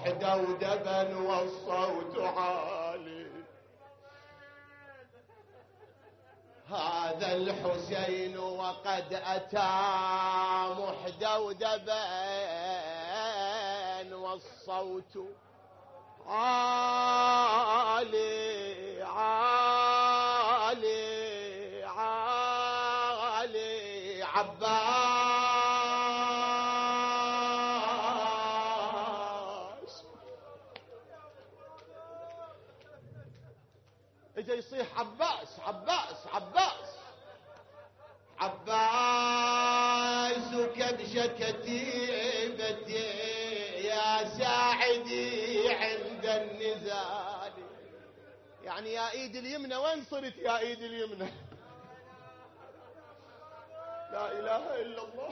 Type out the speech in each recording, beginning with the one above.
محدودبا والصوت عالي. هذا الحسين وقد أتى محدودبا والصوت عالي عالي عالي. عباس اجا يصيح عباس عباس عباس عباس. كبش كتيبتي يا ساعدي عند النزال. يعني يا ايد اليمنى وين صرت يا ايد اليمنى؟ لا اله الا الله.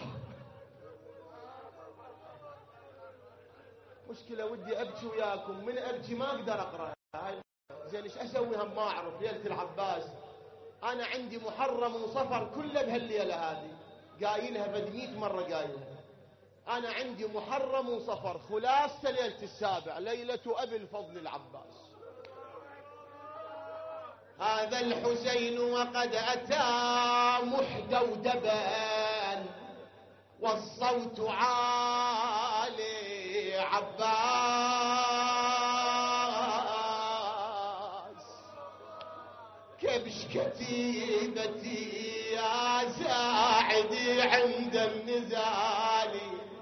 مشكلة ودي ابكي وياكم، من ابكي ما اقدر اقرا. زين ايش اسوي هم ما اعرف. ليلة العباس انا عندي محرم وصفر كله بهالليلة هذه، قايلها بد 100 مرة قايلها. انا عندي محرم وصفر، خلاصة ليلة السابع ليلة ابي الفضل العباس. هذا الحسين وقد اتى محدودبا والصوت عالي. عباس كبش كتيبتي يا ساعدي عند النزال.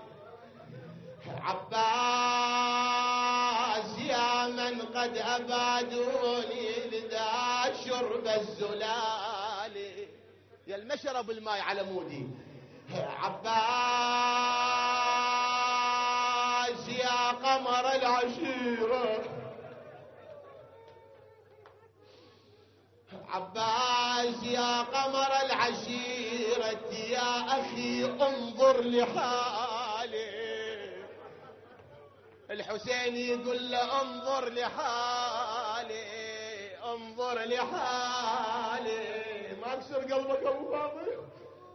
عباس يا من قد أبادوني لذا شرب الزلال. يا المشرب الماي على مودي. عباس يا قمر العشيرة. عباس يا قمر العشيرة يا أخي انظر لحالي. الحسين يقول له انظر لحالي انظر لحالي. ما اكسر قلبك ابو فاضل.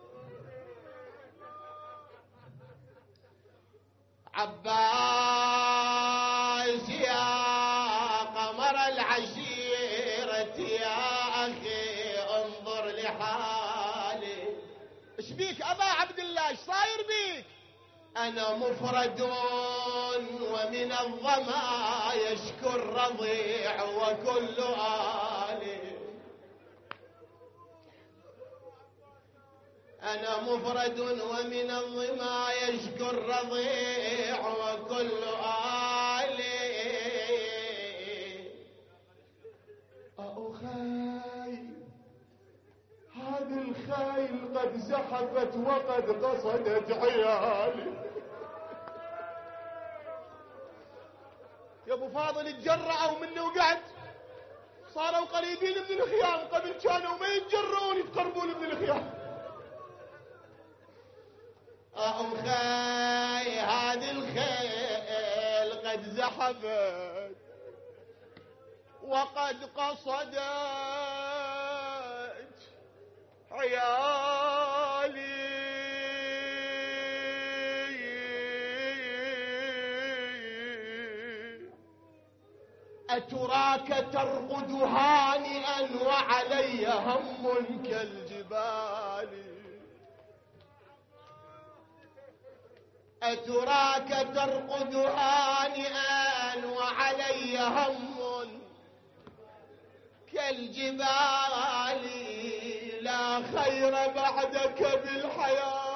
عباس يا قمر العشيرة يا أخي انظر لحالي. ايش بيك أبا عبد الله؟ ايش صاير بيك؟ أنا مفرد ومن الظما يشكو الرضيع وكل آلي. أنا مفرد ومن الظما يشكو الرضيع وكل آلي. أخي هذه الخيل قد زحفت وقد قصدت عيالي. يا ابو فاضل اتجرعوا مني وقعد، صاروا قريبين من الخيام، قبل كانوا ما يتجرعون يتقربون من الخيام. أخي هذه الخيل قد زحفت وقد قصدت عيالي. أتراك ترقد هانئا وعلي هم كالجبال. أتراك ترقد هانئا وعلي هم كالجبال. لا خير بعدك بالحياة.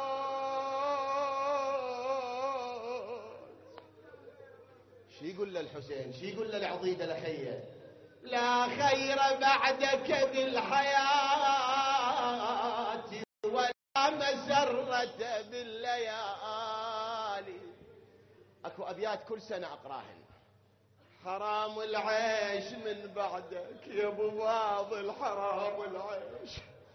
شي يقول للحسين، شي يقول للعضيدة لخيه؟ لا خير بعدك بالحياة ولا مسرة بالليالي. اكو ابيات كل سنة اقراهن. حرام العيش من بعدك يا ابو فاضل، حرام العيش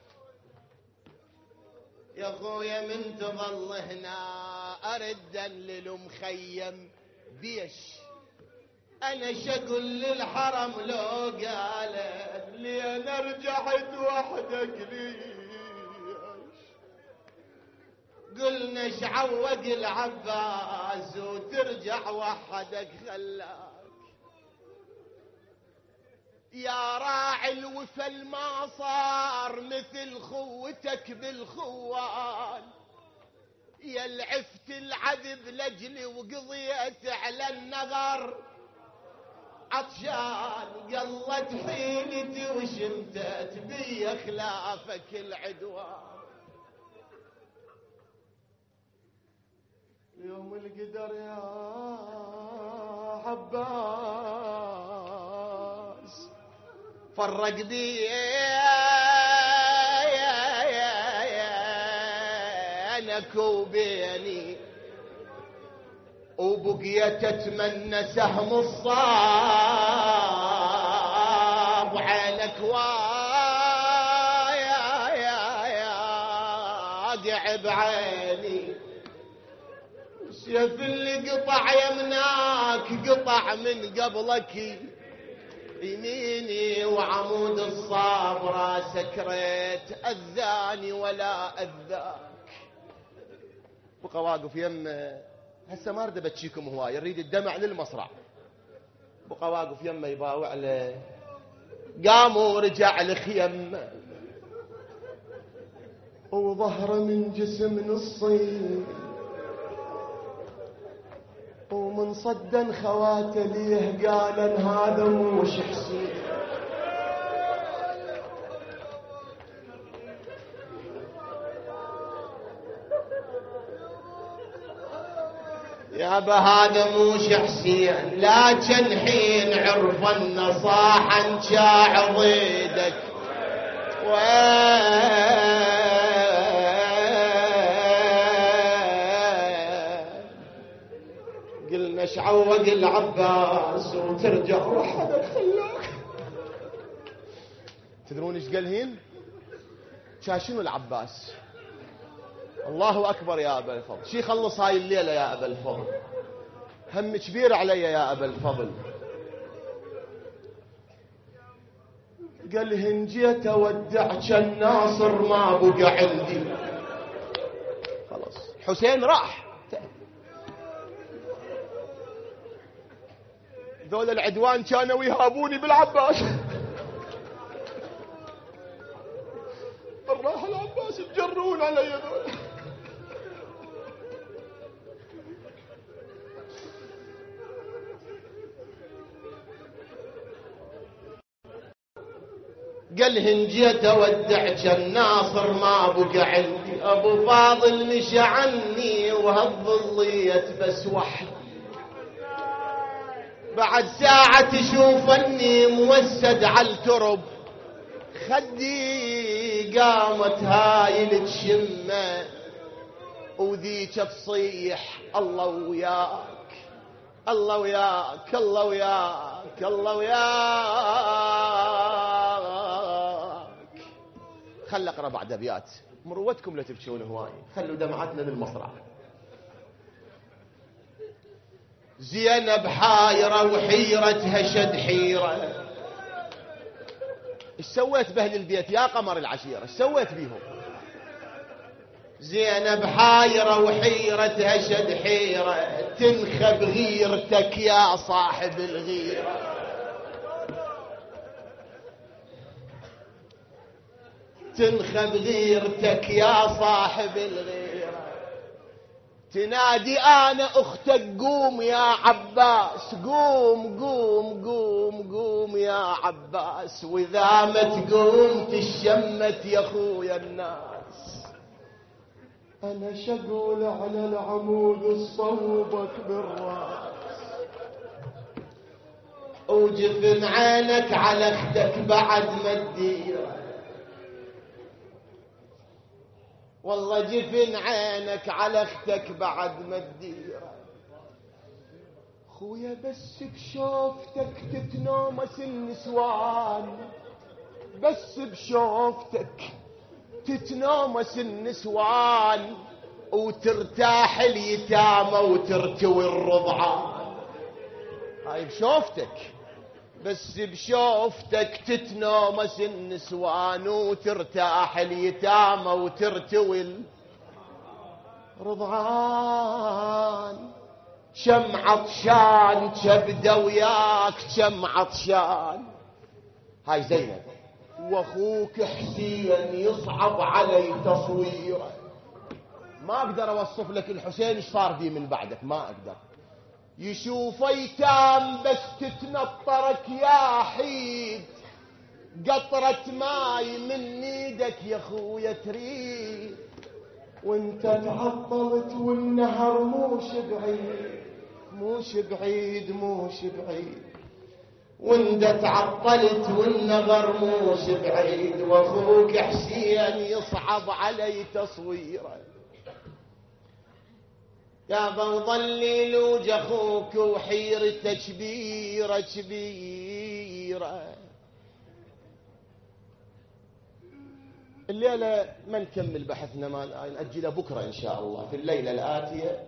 يا اخويا. من تظل هنا اردا للمخيم بيش. انا شقول للحرم لو قالت لي انا رجعت وحدك ليش. قلنا ايش عوق العباس وترجع وحدك خلاك يا راعي الوفا ما صار مثل خوتك بالخوان يا العفت العذب لجلي وقضيت على النظر عطشان قلت حيلتي وشمتت بي خلافك العدوان يوم القدر يا عباس فرق بينك وبيني وبقيت اتمنى سهم الصاب وعينك واقع بعيني السيف اللي قطع يمناك قطع من قبلك يميني وعمود الصاب راسك ريت اذاني ولا اذاك بقى واقف يمه هسه ما اريد ابكيكم هواي يريد الدمع للمصرع بقى واقف يمه يباوع له قام ورجع لخيمه وظهره من جسم نصين ومن صدا خواته ليه قال هذا مش حسين يابا هذا مش حسين لكن حين عرف النصاحا شاع ضيدك قلنا شعوق العباس وترجع وحدك خلاك تدرون ايش قال هين شاشنو العباس الله أكبر يا أبا الفضل شي خلص هاي الليلة يا أبا الفضل هم كبير علي يا أبا الفضل قال هنجيت أودعك الناصر ما بقى عندي خلاص حسين راح ذول العدوان كانوا يهابوني بالعباس راح العباس تجرون علي ذول قال هنجيت اودعك الناصر ما بقى عندي ابو فاضل مشى عني وهالظليت بس وحدي بعد ساعة تشوفني موسد على الترب خدي قامت هاي الشمة وذيك تصيح الله وياك الله وياك الله وياك الله وياك خل اقرا بعد ابيات مروتكم لا تبكون هواي خلوا دمعتنا للمصرع زينب حايرة وحيرتها شد حيرة ايش سويت باهل البيت يا قمر العشيرة ايش سويت بيهم زينب حايرة وحيرتها شد حيرة تنخب غيرتك يا صاحب الغيرة تنخب غيرتك يا صاحب الغيرة تنادي انا اختك قوم يا عباس قوم قوم قوم قوم يا عباس واذا ما تقوم تشمت يا خويا الناس انا شقول على العمود الصوبك بالراس وجفن عينك على اختك بعد ما تديره والله جفن عينك على اختك بعد ما تديره خويا بس بشوفتك تتنامس النسوان بس بشوفتك تتنامس النسوان وترتاح اليتامى وترتوي الرضعان هاي بشوفتك بس بشوفتك تتنامس النسوان وترتاح اليتامى وترتوي رضعان شم عطشان كبده وياك شم عطشان. هاي زينب. واخوك حسين يصعب علي تصويره. ما اقدر اوصف لك الحسين ايش صار بي من بعدك، ما اقدر. يشوف ايتام بس تتنطرك يا حيد، قطرة ماي من ايدك يا خويا تريد، وانت تعطلت والنهر موش بعيد موش بعيد موش بعيد، وانت تعطلت والنهر موش بعيد، واخوك حسين يصعب علي تصويره. يا بنضلي لوج اخوك وحيرته كبيره كبيره. الليله ما نكمل بحثنا، ما نأجله بكره ان شاء الله. في الليله الاتيه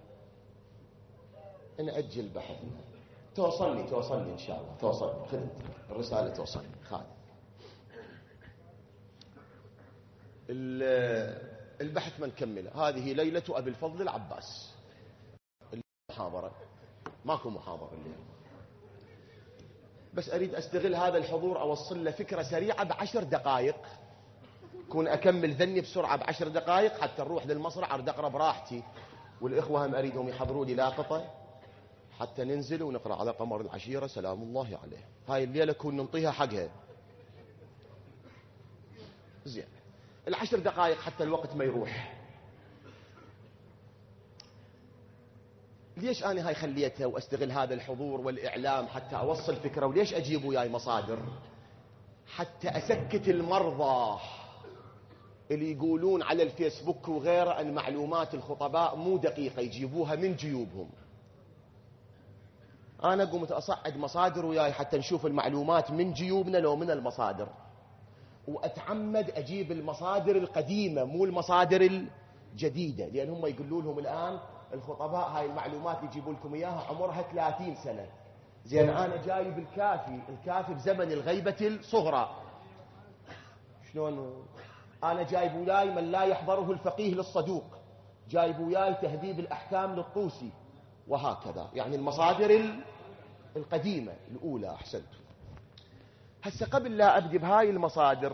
نأجل بحثنا. توصلني ان شاء الله، توصلني، خذ الرساله توصلني. خالد البحث ما نكمله. هذه ليلة أبي الفضل العباس. المحاضرة ماكو محاضرة الليل، بس أريد أستغل هذا الحضور أوصل له فكرة سريعة ب10 دقائق، كون أكمل ذني بسرعة ب10 دقائق حتى نروح للمسرح أريد أقرأ براحتي، والإخوة هم أريدهم يحضروا لي لاقطة حتى ننزل ونقرأ على قمر العشيرة سلام الله عليه. هاي الليلة كون ننطيها حقها زين. 10 دقائق حتى الوقت ما يروح. ليش أنا هاي خليتها وأستغل هذا الحضور والإعلام حتى أوصل فكرة؟ وليش أجيب وياي مصادر؟ حتى أسكت المرضى اللي يقولون على الفيسبوك وغيره أن معلومات الخطباء مو دقيقة يجيبوها من جيوبهم. أنا قمت أصعد مصادر وياي حتى نشوف المعلومات من جيوبنا لو من المصادر، وأتعمد أجيب المصادر القديمة مو المصادر الجديدة، لأن هم يقولوا لهم الآن الخطباء هاي المعلومات اللي يجيبوا لكم إياها عمرها 30 سنة. زين أنا جايب الكافي بزمن الغيبة الصغرى. شلون؟ أنا جايب وياي من لا يحضره الفقيه للصدوق، جايب وياي تهذيب الأحكام للطوسي، وهكذا. يعني المصادر القديمة الأولى. أحسنت. هسه قبل لا أبدي بهاي المصادر،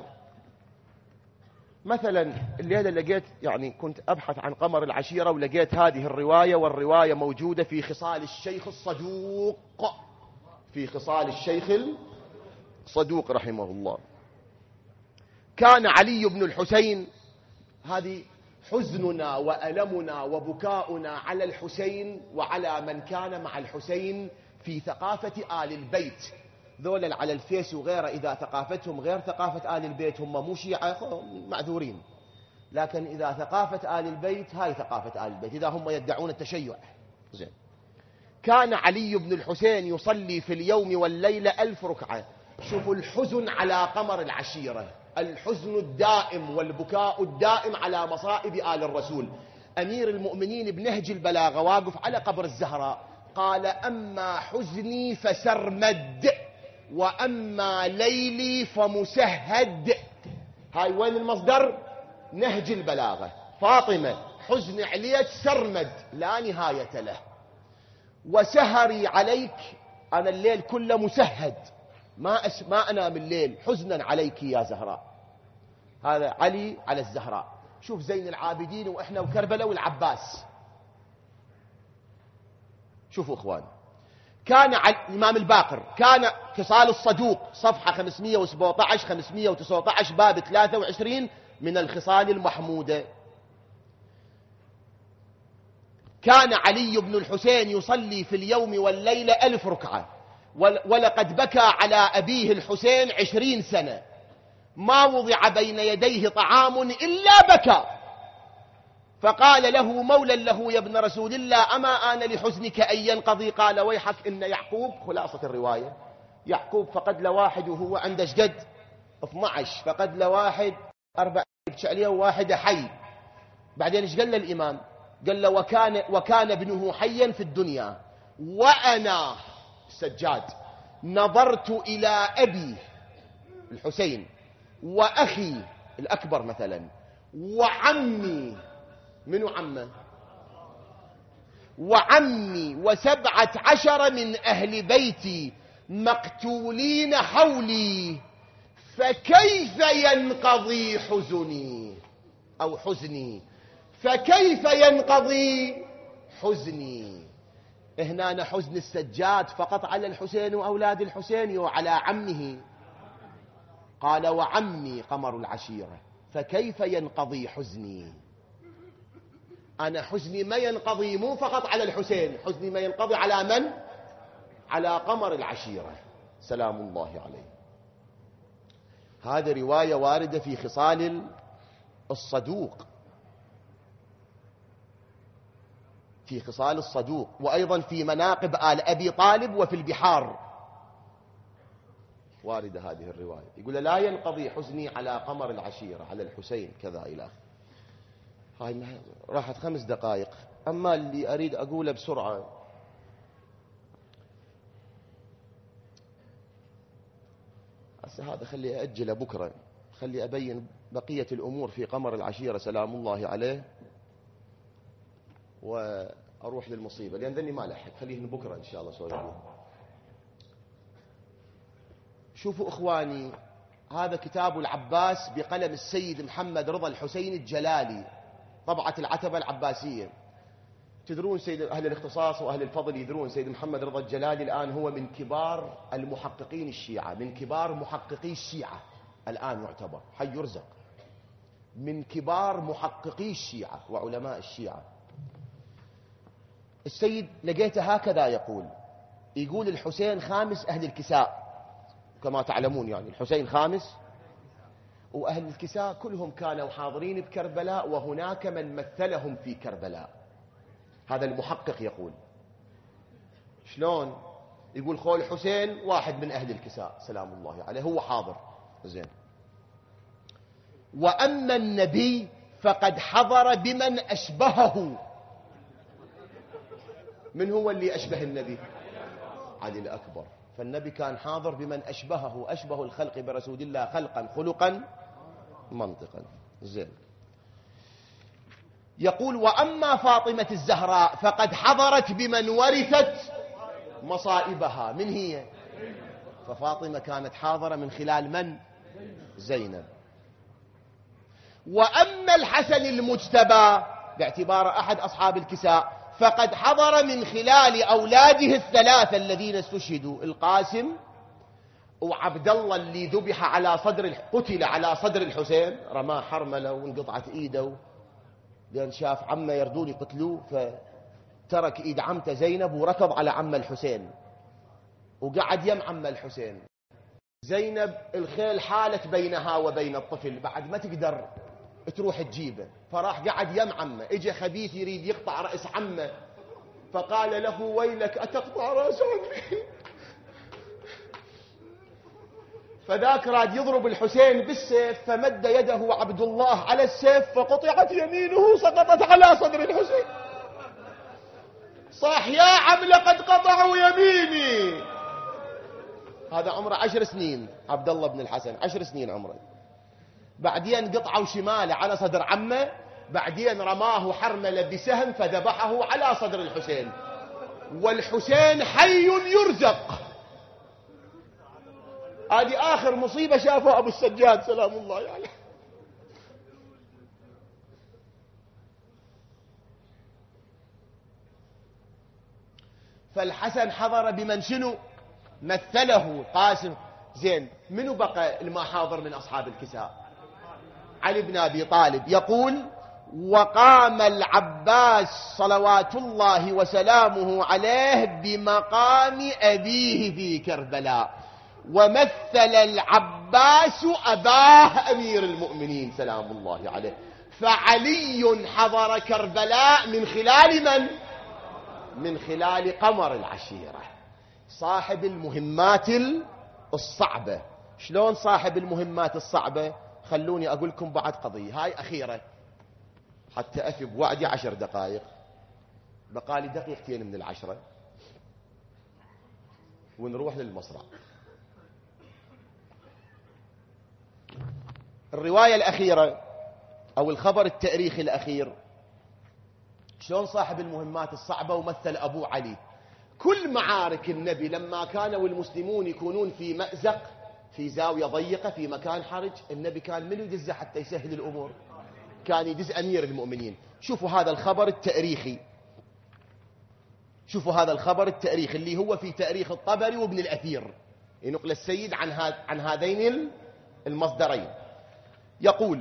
مثلا الليلة لقيت، يعني كنت أبحث عن قمر العشيرة ولقيت هذه الرواية، والرواية موجودة في خصال الشيخ الصدوق، في خصال الشيخ الصدوق رحمه الله. كان علي بن الحسين، هذه حزننا وألمنا وبكاؤنا على الحسين وعلى من كان مع الحسين في ثقافة آل البيت. ذولا على الفيس وغيره إذا ثقافتهم غير ثقافة آل البيت هم مو شيعة معذورين، لكن إذا ثقافة آل البيت هاي ثقافة آل البيت، إذا هم يدعون التشيع. زين. كان علي بن الحسين يصلي في اليوم والليلة 1000 ركعة. شوفوا الحزن على قمر العشيرة، الحزن الدائم والبكاء الدائم على مصائب آل الرسول. أمير المؤمنين بنهج البلاغة واقف على قبر الزهراء قال: أما حزني فسرمد وأما ليلي فمسهد. هاي وين المصدر؟ نهج البلاغة. فاطمة حزن عليك سرمد لا نهاية له، وسهري عليك أنا الليل كله مسهد، ما أنام الليل حزنا عليك يا زهراء. هذا علي على الزهراء. شوف زين العابدين وإحنا وكربلاء والعباس. شوفوا إخوان، كان الإمام الباقر، كان خصال الصدوق صفحة 517 519 باب 23 من الخصال المحمودة. كان علي بن الحسين يصلي في اليوم والليلة 1000 ركعة، ولقد بكى على أبيه الحسين 20 سنة، ما وضع بين يديه طعام إلا بكى. فقال له مولى له: يا ابن رسول الله أما آن لحزنك أن ينقضي؟ قال: ويحك إن يعقوب، خلاصة الرواية، يعقوب فقد لواحد وهو عنده شقد 12، فقد لواحد 4 يبكي عليه وواحد حي. بعدين ايش قال له الإمام؟ قال له: وكان ابنه حيا في الدنيا، وأنا السجاد نظرت إلى أبي الحسين وأخي الأكبر مثلا وعمي. منو عمه؟ وعمي و17 من أهل بيتي مقتولين حولي، فكيف ينقضي حزني أو حزني؟ فكيف ينقضي حزني؟ هنا حزن السجاد فقط على الحسين وأولاد الحسين وعلى عمه. قال وعمي قمر العشيرة، فكيف ينقضي حزني؟ أنا حزني ما ينقضي مو فقط على الحسين، حزني ما ينقضي على من؟ على قمر العشيرة سلام الله عليه. هذه رواية واردة في خصال الصدوق، في خصال الصدوق، وأيضا في مناقب آل أبي طالب وفي البحار واردة هذه الرواية. يقول لا ينقضي حزني على قمر العشيرة، على الحسين كذا إلى آخره. هاي راحت 5 دقائق. أما اللي أريد أقوله بسرعة، هذا خلي أأجله بكرة، خلي أبين بقية الأمور في قمر العشيرة سلام الله عليه وأروح للمصيبة، لأن ذني ما لحق، خليه بكرة إن شاء الله سوي. شوفوا إخواني، هذا كتاب العباس بقلم السيد محمد رضا الحسين الجلالي، طبعة العتبة العباسية. تدرون سيد أهل الاختصاص وأهل الفضل يدرون سيد محمد رضا الجلالي الآن هو من كبار المحققين الشيعة، من كبار محققي الشيعة الآن، يعتبر حي يرزق، من كبار محققي الشيعة وعلماء الشيعة. السيد لقيته هكذا يقول الحسين خامس أهل الكساء كما تعلمون، يعني الحسين خامس، وأهل الكساء كلهم كانوا حاضرين بكربلاء وهناك من مثلهم في كربلاء. هذا المحقق يقول. شلون؟ يقول خول حسين واحد من أهل الكساء سلام الله عليه، هو حاضر زين. وأما النبي فقد حضر بمن أشبهه. من هو اللي أشبه النبي؟ علي الأكبر. فالنبي كان حاضر بمن أشبهه، أشبه الخلق برسول الله خلقا خلقا منطقا زين. يقول وأما فاطمة الزهراء فقد حضرت بمن ورثت مصائبها. من هي؟ ففاطمة كانت حاضرة من خلال من؟ زينب. وأما الحسن المجتبى باعتبار أحد أصحاب الكساء فقد حضر من خلال أولاده الثلاثة الذين استشهدوا، القاسم وعبد الله اللي ذبح على قتل على صدر الحسين، رماه حرمله وانقطعت ايده لأن شاف عمه يردون يقتلوه، فترك ايد عمته زينب وركض على عمه الحسين وقعد يم عمه الحسين. زينب الخيل حالت بينها وبين الطفل، بعد ما تقدر تروح تجيبه، فراح قعد يم عمه. اجى خبيث يريد يقطع رأس عمه، فقال له ويلك أتقطع رأس عمي. فذاك راد يضرب الحسين بالسيف، فمد يده عبد الله على السيف فقطعت يمينه سقطت على صدر الحسين. صاح يا عم لقد قطعوا يميني. هذا عمره 10 سنين، عبد الله بن الحسن 10 سنين عمره. بعدين قطعوا شماله على صدر عمه، بعدين رماه حرمله بسهم فذبحه على صدر الحسين، والحسين حي يرزق. هذه آخر مصيبة شافها أبو السجاد سلام الله عليه. فالحسن حضر بمن شنو؟ مثله قاسم. زين، منو بقى المحاضر من أصحاب الكساء؟ علي بن أبي طالب. يقول وقام العباس صلوات الله وسلامه عليه بمقام أبيه في كربلاء، ومثل العباس أباه أمير المؤمنين سلام الله عليه. فعلي حضر كربلاء من خلال من؟ من خلال قمر العشيرة، صاحب المهمات الصعبة. شلون صاحب المهمات الصعبة؟ خلوني أقول لكم بعد قضية هاي أخيرة حتى أفي بوعدي 10 دقائق، بقالي دقيقتين من 10 ونروح للمصرع. الرواية الأخيرة أو الخبر التاريخي الأخير شلون صاحب المهمات الصعبة ومثل أبوه علي. كل معارك النبي لما كانوا المسلمون يكونون في مأزق، في زاوية ضيقة، في مكان حرج، النبي كان من يدزه حتى يسهل الأمور؟ كان يدز أمير المؤمنين. شوفوا هذا الخبر التاريخي، شوفوا هذا الخبر التاريخي اللي هو في تاريخ الطبري وابن الأثير، ينقل السيد عن هذين المصدرين. يقول: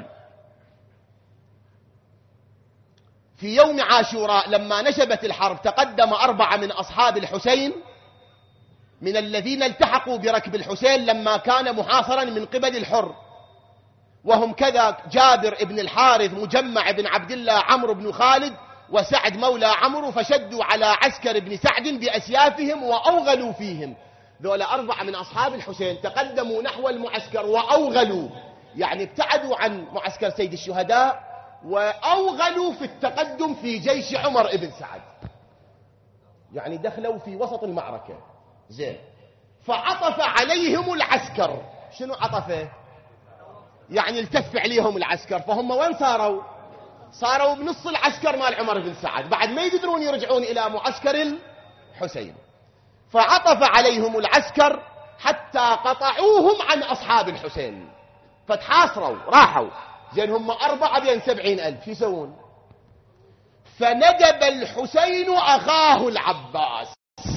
في يوم عاشوراء لما نشبت الحرب تقدم 4 من أصحاب الحسين من الذين التحقوا بركب الحسين لما كان محاصرا من قبل الحر، وهم كذا: جابر بن الحارث، مجمع بن عبد الله، عمرو بن خالد، وسعد مولى عمرو، فشدوا على عسكر بن سعد بأسيافهم وأوغلوا فيهم. ذولا 4 من أصحاب الحسين تقدموا نحو المعسكر وأوغلوا، يعني ابتعدوا عن معسكر سيد الشهداء وأوغلوا في التقدم في جيش عمر بن سعد، يعني دخلوا في وسط المعركة. زين. فعطف عليهم العسكر. شنو عطفه؟ يعني التف عليهم العسكر. فهم وين صاروا؟ صاروا بنص العسكر مال عمر بن سعد، بعد ما يقدرون يرجعون إلى معسكر الحسين. فعطف عليهم العسكر حتى قطعوهم عن أصحاب الحسين، فتحاصروا راحوا. زين، هم 4 بين 70,000، شو يسوون؟ فندب الحسين أخاه العباس.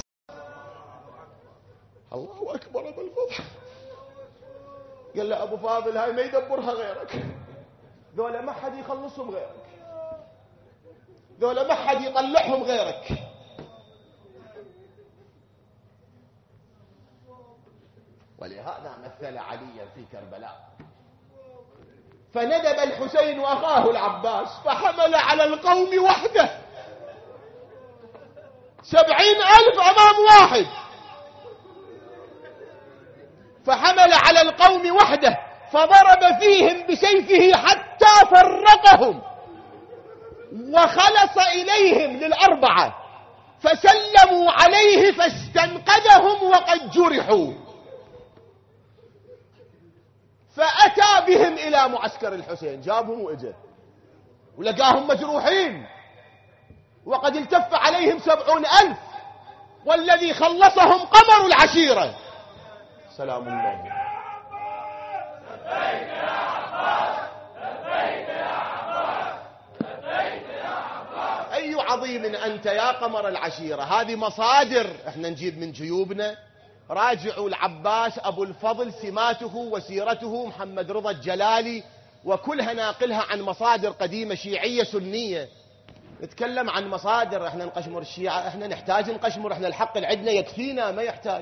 الله أكبر أبو الفضل. قال له: أبو فاضل، هاي ما يدبرها غيرك، ذولا ما حد يخلصهم غيرك، ذولا ما حد يطلعهم غيرك. ولهذا مثل عليا في كربلاء. فندب الحسين أخاه العباس فحمل على القوم وحده، 70,000 أمام واحد، فحمل على القوم وحده فضرب فيهم بسيفه حتى فرقهم، وخلص إليهم لل4 فسلموا عليه فاستنقذهم وقد جرحوا، فأتى بهم إلى معسكر الحسين، جابهم وإجا ولقاهم مجروحين وقد التف عليهم 70,000، والذي خلصهم قمر العشيرة. سلام الله. لبيك يا عباس، لبيك يا عباس، لبيك يا عباس. أي عظيم أنت يا قمر العشيرة. هذه مصادر احنا نجيب من جيوبنا. راجعوا العباس أبو الفضل، سماته وسيرته، محمد رضا الجلالي، وكلها ناقلها عن مصادر قديمة شيعية سنية. نتكلم عن مصادر، احنا نقشمر الشيعة، احنا نحتاج نقشمر، احنا الحق اللي عندنا يكفينا، ما يحتاج.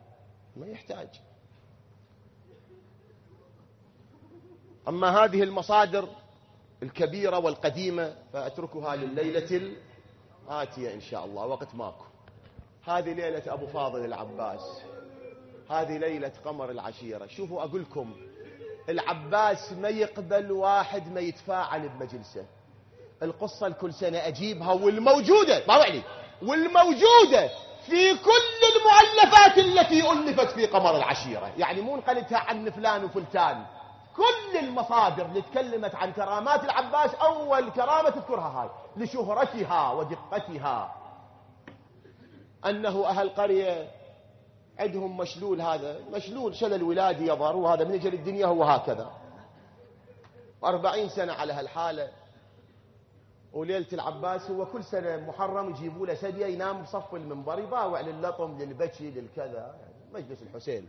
أما هذه المصادر الكبيرة والقديمة فأتركها لليلة الآتية إن شاء الله، وقت ماكو. هذه ليلة أبو فاضل العباس، هذه ليلة قمر العشيرة. شوفوا أقولكم، العباس ما يقبل واحد ما يتفاعل بمجلسه. القصة الكل سنة أجيبها، والموجودة والموجودة في كل المؤلفات التي ألفت في قمر العشيرة، يعني مو نقلتها عن فلان وفلتان. كل المصادر اللي تكلمت عن كرامات العباس أول كرامة تذكرها هاي لشهرتها ودقتها، أنه أهل قرية عندهم مشلول، هذا مشلول شلل ولادي يظهر، وهذا من أجل الدنيا هو هكذا، 40 سنة على هالحالة. وليلة العباس هو كل سنة محرم يجيبوا له سدية ينام بصف المنبر، يباوع لللطم للبكي للكذا، مجلس الحسين.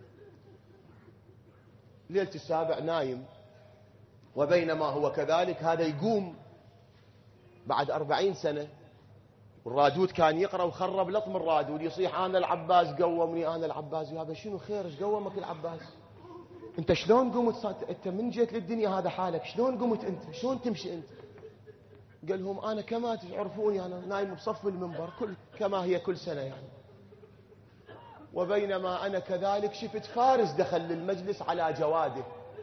ليلة السابع نايم، وبينما هو كذلك هذا يقوم بعد 40 سنة، والرادود كان يقرأ وخرب لطم الرادود، يصيح: أنا العباس قومني، أنا العباس. يا شنو خير، ايش قومك العباس؟ انت شلون قمت؟ انت من جيت للدنيا هذا حالك، شلون قمت انت؟ شلون تمشي انت؟ قال لهم: أنا كما تعرفوني، أنا نايم بصف المنبر كما هي كل سنة يعني. وبينما أنا كذلك شفت فارس دخل للمجلس على جواده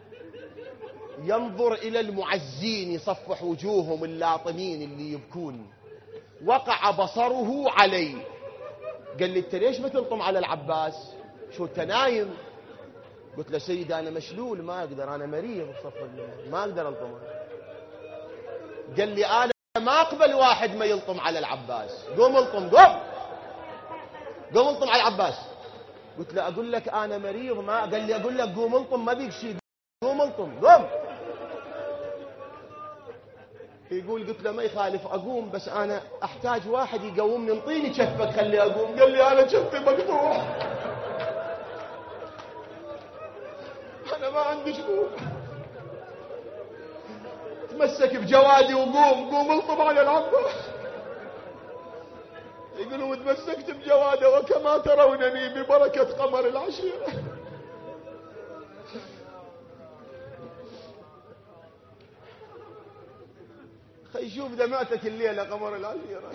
ينظر إلى المعزين، يصفح وجوههم اللاطمين اللي يبكون، وقع بصره علي. قال لي: أنت ليش ما تلطم على العباس؟ شو أنت نايم؟ قلت له: سيدي أنا مشلول، ما أقدر، أنا مريض بصف المنبر، ما أقدر ألطمه. قال لي: أنا ما أقبل واحد ما يلطم على العباس. قوم الطم، قوم الطم على العباس. قلت له أقول لك أنا مريض. ما قال لي أقول لك قوم الطم، ما بيك شيء، قوم الطم قوم. يقول قلت له ما يخالف أقوم، بس أنا أحتاج واحد يقومني، انطيني كفك خلي أقوم. قال لي أنا كفي مقطوع، أنا ما عندي شغل. تمسك بجوادي وقوم الطم على العباس. يقولوا تمسكت بجواده وكما ترونني ببركة قمر العشيرة. خي شوف دمعتك الليلة قمر العشيرة.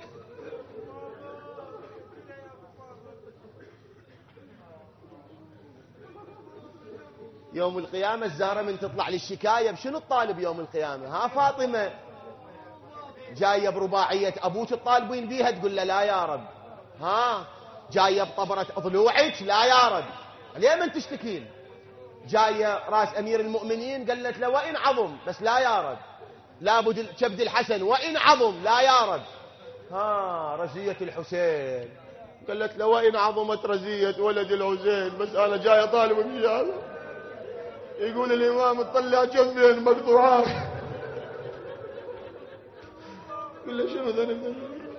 يوم القيامة الزهرة من تطلع للشكاية بشنو الطالب يوم القيامة؟ ها فاطمة جاية برباعية أبوك الطالبين بيها، تقول له لا يا رب. ها جاية بطبرة ضلوعك، لا يا رب. ليه من تشتكين؟ جاية راس أمير المؤمنين، قالت له وإن عظم، بس لا يا رب. لابد كبد الحسن وإن عظم، لا يا رب. ها رزية الحسين، قالت له وإن عظمت رزية ولد الحسين، بس أنا جاية طالب بجاله. يقول الإمام اطلع جنبين مقطوعات. يقول له شنو ذنب؟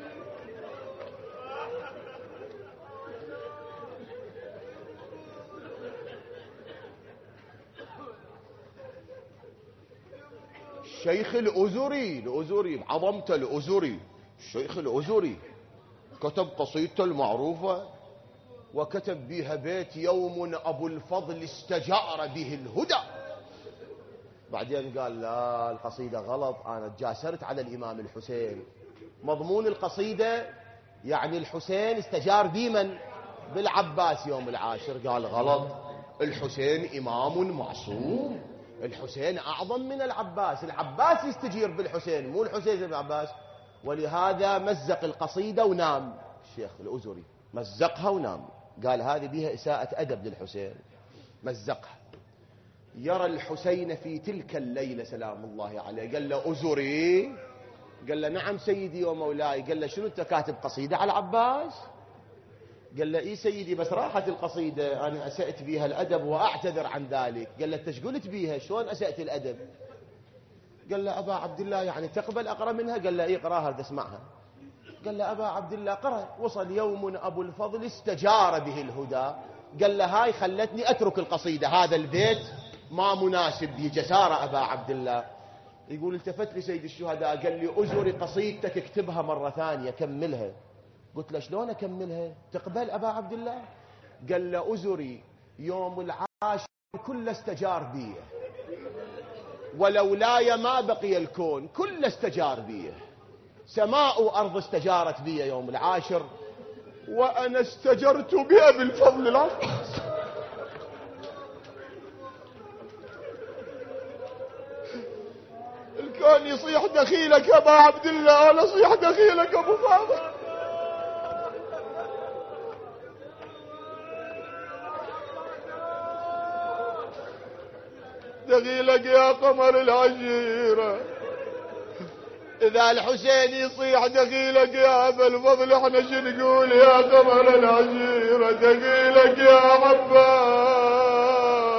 الشيخ الأزري بعظمته الأزري، الشيخ الأزري كتب قصيدته المعروفة، وكتب بها بيت يوم أبو الفضل استجار به الهدى. بعدين قال لا القصيدة غلط، أنا تجاسرت على الإمام الحسين. مضمون القصيدة يعني الحسين استجار بمن؟ بالعباس يوم العاشر. قال غلط، الحسين إمام معصوم، الحسين أعظم من العباس، العباس يستجير بالحسين مو الحسين بن العباس. ولهذا مزق القصيدة ونام. الشيخ الأزري مزقها ونام، قال هذه بها إساءة أدب للحسين، مزقها. يرى الحسين في تلك الليلة سلام الله عليه. قال له أزري، قال له نعم سيدي ومولاي. قال له شنو أنت كاتب قصيدة على العباس؟ قال له إيه سيدي، بس راحت القصيدة، أنا أسأت بها الأدب وأعتذر عن ذلك. قال له أنت قلت بيها، شلون أسأت الأدب؟ قال له أبا عبد الله يعني تقبل أقرأ منها؟ قال له إيه اقراها اسمعها. قال له أبا عبد الله قرأ وصل يوم أبو الفضل استجار به الهدى. قال له هاي خلتني أترك القصيدة، هذا البيت ما مناسب به جسارة أبا عبد الله. يقول التفت لي سيد الشهداء قال لي أزري قصيدتك اكتبها مرة ثانية كملها. قلت له شلون أكملها؟ تقبل أبا عبد الله؟ قال له أزري يوم العاشر كل استجار بي، ولولاي ما بقي الكون كل استجار بي، سماء وأرض استجارت بي يوم العاشر، وأنا استجرت بها بالفضل العباس. الكون يصيح دخيلك أبا عبد الله، أنا أصيح دخيلك أبو فاضل. دخيلك يا قمر العشيرة. إذا الحسين يصيح دخيلك يا أبا الفضل، احنا شو نقول يا قمر العشيرة؟ دخيلك يا عباس.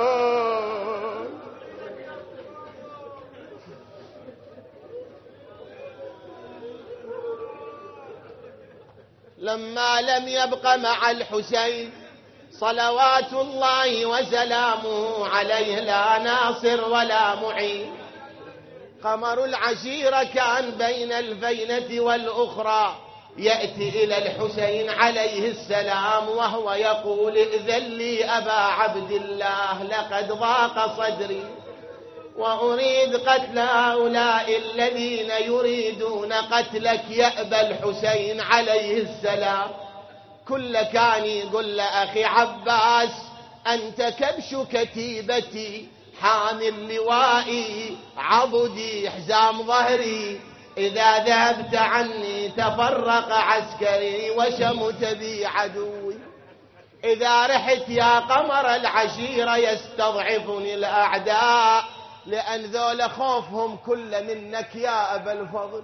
لما لم يبق مع الحسين صلوات الله وسلامه عليه لا ناصر ولا معين، قمر العشيرة كان بين الفينة والأخرى يأتي إلى الحسين عليه السلام وهو يقول ائذن لي أبا عبد الله، لقد ضاق صدري وأريد قتل هؤلاء الذين يريدون قتلك. يأبى الحسين عليه السلام. كل كان يقول لأخي عباس أنت كبش كتيبتي، حامل لوائي، عضدي، حزام ظهري، إذا ذهبت عني تفرق عسكري وشمت بي عدوي، إذا رحت يا قمر العشيرة يستضعفني الأعداء، لأن ذولا خوفهم كله منك يا أبا الفضل.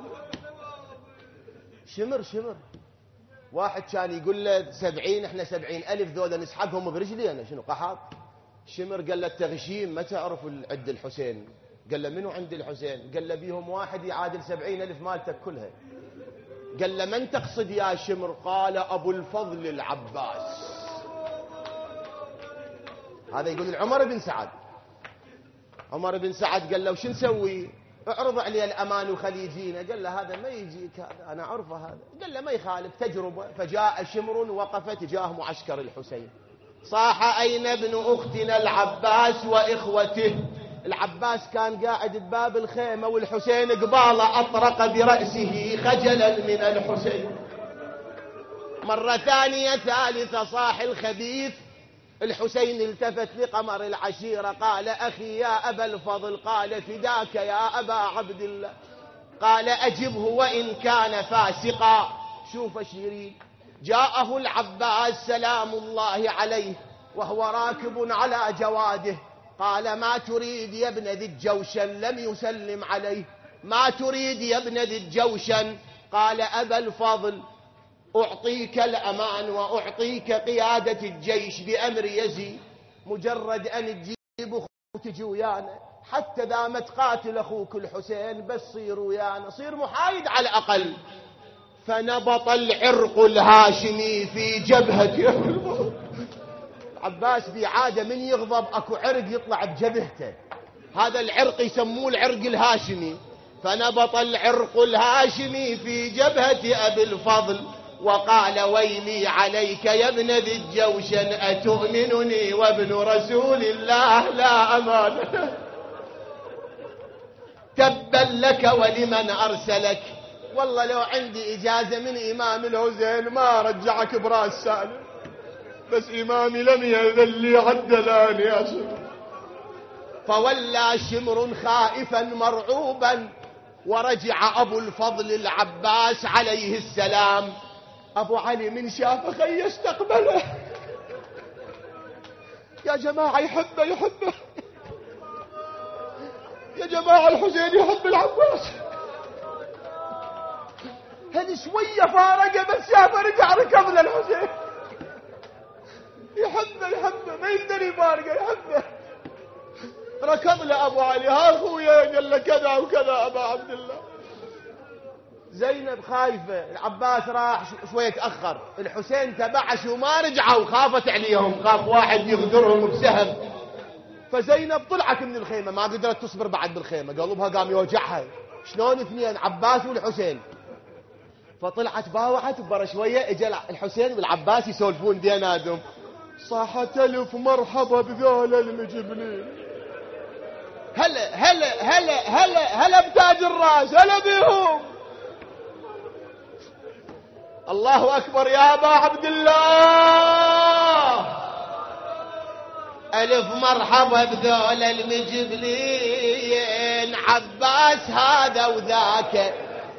شمر واحد كان يقول له 70، احنا 70,000 ذولا نسحقهم برجلينا، شنو قحط؟ شمر قال له التغشيم ما تعرف عند الحسين. قال له منو عند الحسين؟ قال له بيهم واحد يعادل 70,000 مالتك كلها. قال له من تقصد يا شمر؟ قال أبو الفضل العباس. هذا يقول العمر بن سعد. عمر بن سعد قال له وش نسوي؟ اعرض عليه الأمان وخليه يجينا. قال له هذا ما يجيك، هذا أنا أعرفه هذا. قال له ما يخالف تجربة. فجاء شمر وقف تجاه معسكر الحسين، صاح أين ابن أختنا العباس وإخوته؟ العباس كان قاعد بباب الخيمة والحسين قباله، أطرق برأسه خجلا من الحسين. مرة ثانية ثالثة صاح الخبيث. الحسين التفت لقمر العشيرة قال أخي يا أبا الفضل. قال فداك يا أبا عبد الله. قال أجبه وإن كان فاسقا. شوف شيرين، جاءه العباس سلام الله عليه وهو راكب على جواده. قال ما تريد يا ابن ذي الجوشن؟ لم يسلم عليه. ما تريد يا ابن ذي الجوشن؟ قال أبا الفضل أعطيك الأمان وأعطيك قيادة الجيش بأمر يزيد، مجرد أن تجيب أخوك تجي ويانا، حتى إذا ما تقاتل أخوك الحسين بس صير ويانا، صير محايد على الأقل. فنبط العرق الهاشمي في جبهة عباس. بعادة من يغضب أكو عرق يطلع بجبهته، هذا العرق يسموه العرق الهاشمي. فنبط العرق الهاشمي في جبهة أبي الفضل وقال ويلي عليك يا ابن ذي الجوشن، أتؤمنني وابن رسول الله لا أمان. تبا لك ولمن أرسلك. والله لو عندي إجازة من إمام الحسين ما رجعك براس سالم، بس إمامي لم يأذن لي عدلان يا شمر. فولى شمر خائفا مرعوبا ورجع أبو الفضل العباس عليه السلام. أبو علي من شاف خي استقبله. يا جماعة يحبه يا جماعة الحسين يحب العباس. هل شوية فارقه بس شافه رجع ركض للحسين. يحبه ما يقدر يفارقه، يحبه. ركض له أبو علي، ها أخويا قال له كذا وكذا أبا عبد الله. زينب خايفة، العباس راح شوية تأخر، الحسين تبعش وما رجعوا، خافت عليهم، خاف واحد يغدرهم بسهم. فزينب طلعت من الخيمة، ما قدرت تصبر بعد بالخيمة، قلبها قام يوجعها، شلون اثنين عباس والحسين. فطلعت باوعت وبرا شوية اجى الحسين والعباس يسولفون بيناتهم. صاحت ألف مرحبا بذول المجبلين، هلا بتاج الراس، هلا بيهم. الله أكبر يا أبا عبد الله. ألف مرحبا بذول المجبلين، عباس هذا وذاك.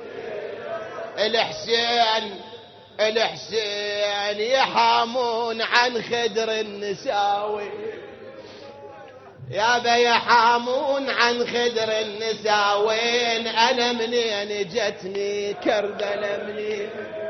الحسين يحامون عن خدر النساوي، يا بي يحامون عن خدر النساوين. أنا منين جتني كربلاء منين.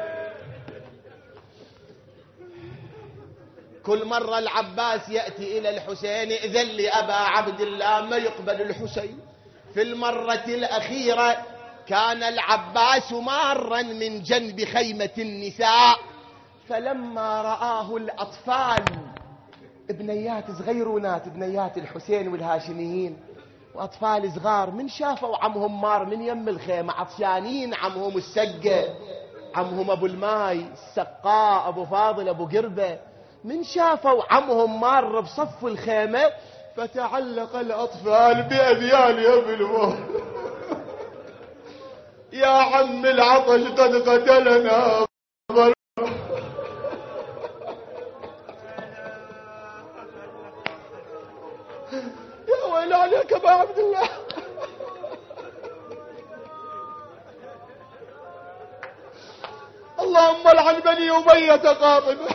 كل مرة العباس يأتي إلى الحسين إذن لي أبا عبد الله ما يقبل الحسين. في المرة الأخيرة كان العباس مارا من جنب خيمة النساء، فلما رآه الأطفال ابنيات صغيرونات، ابنيات الحسين والهاشميين، وأطفال صغار، من شافوا عمهم مار من يم الخيمة عطشانين، عمهم السقة، عمهم أبو الماي السقاء، أبو فاضل، أبو قربة، من شافوا عمهم مار بصف الخيمة، فتعلق الأطفال بأذيال أبي الفضل. يا عم العطش قد قتلنا. يا ويل عليك يا ابا عبد الله. اللهم لعن بني أمية قاطبة.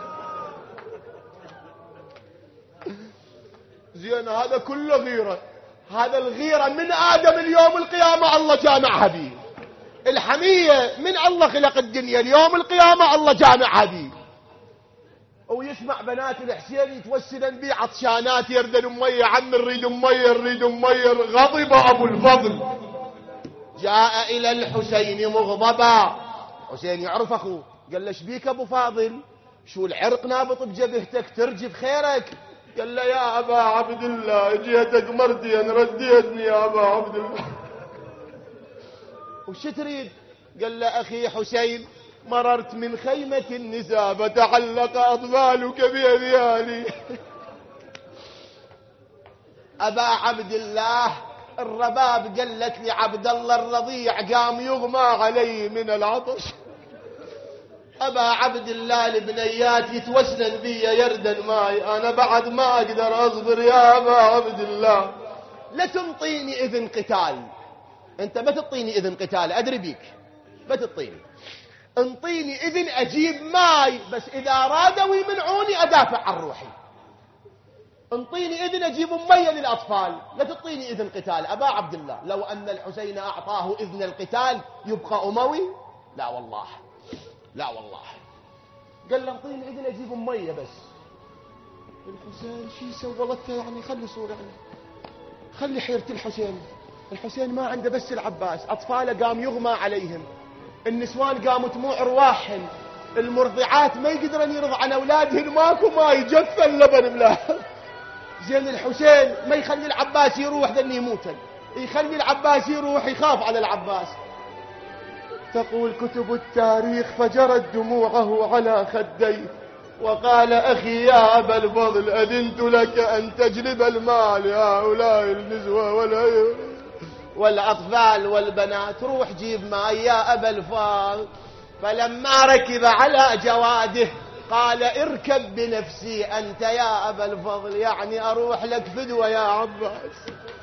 زين هذا كله غيرة، هذا الغيرة من آدم اليوم القيامة الله جامعها بيه. الحمية من الله خلق الدنيا اليوم القيامة الله جامعها بيه. ويسمع بنات الحسين يتوسلن بيه عطشانات يردن مية، عم نريد مية نريد مية. غضب أبو الفضل، جاء إلى الحسين مغضبا. حسين يعرف أخوه، قال له شبيك أبو فاضل؟ شو العرق نابط بجبهتك؟ ترجف خيرك؟ قال له يا أبا عبد الله جيتك مرتين رديتني يا أبا عبد الله. وش تريد؟ قال له أخي حسين مررت من خيمة النساء فتعلق أطفالك بأذيالي. أبا عبد الله الرباب قالت لي عبد الله الرضيع قام يغمى علي من العطش. أبا عبد الله البنيات يتوسلن بي يردن ماي، أنا بعد ما أقدر أصبر يا أبا عبد الله. لا تنطيني إذن قتال، أنت ما تعطيني إذن قتال أدري بيك، ما تعطيني. انطيني إذن أجيب ماي، بس إذا رادوا يمنعوني أدافع عن روحي. انطيني إذن أجيب مية للأطفال، لا تعطيني إذن قتال. أبا عبد الله لو أن الحسين أعطاه إذن القتال يبقى أموي؟ لا والله، لا والله. قال له انطيني إذن أجيب مية بس. الحسين شي سولته يعني؟ خلي صورة يعني، خلي حيرة الحسين. الحسين ما عنده بس العباس، أطفاله قام يغمى عليهم، النسوان قاموا تموع رواحهم، المرضعات ما يقدرن يرضعن أولادهن، ماكو ما يجف اللبن بلا. زين الحسين ما يخلي العباس يروح ذني يموتن، يخلي العباس يروح يخاف على العباس. تقول كتب التاريخ فجرت دموعه على خديه وقال أخي يا أبا الفضل أذنت لك أن تجلب المال لهؤلاء النسوة والأطفال والبنات، روح جيب ماء يا أبا الفضل. فلما ركب على جواده قال اركب بنفسي أنت يا أبا الفضل، يعني أروح لك فدوة يا عباس.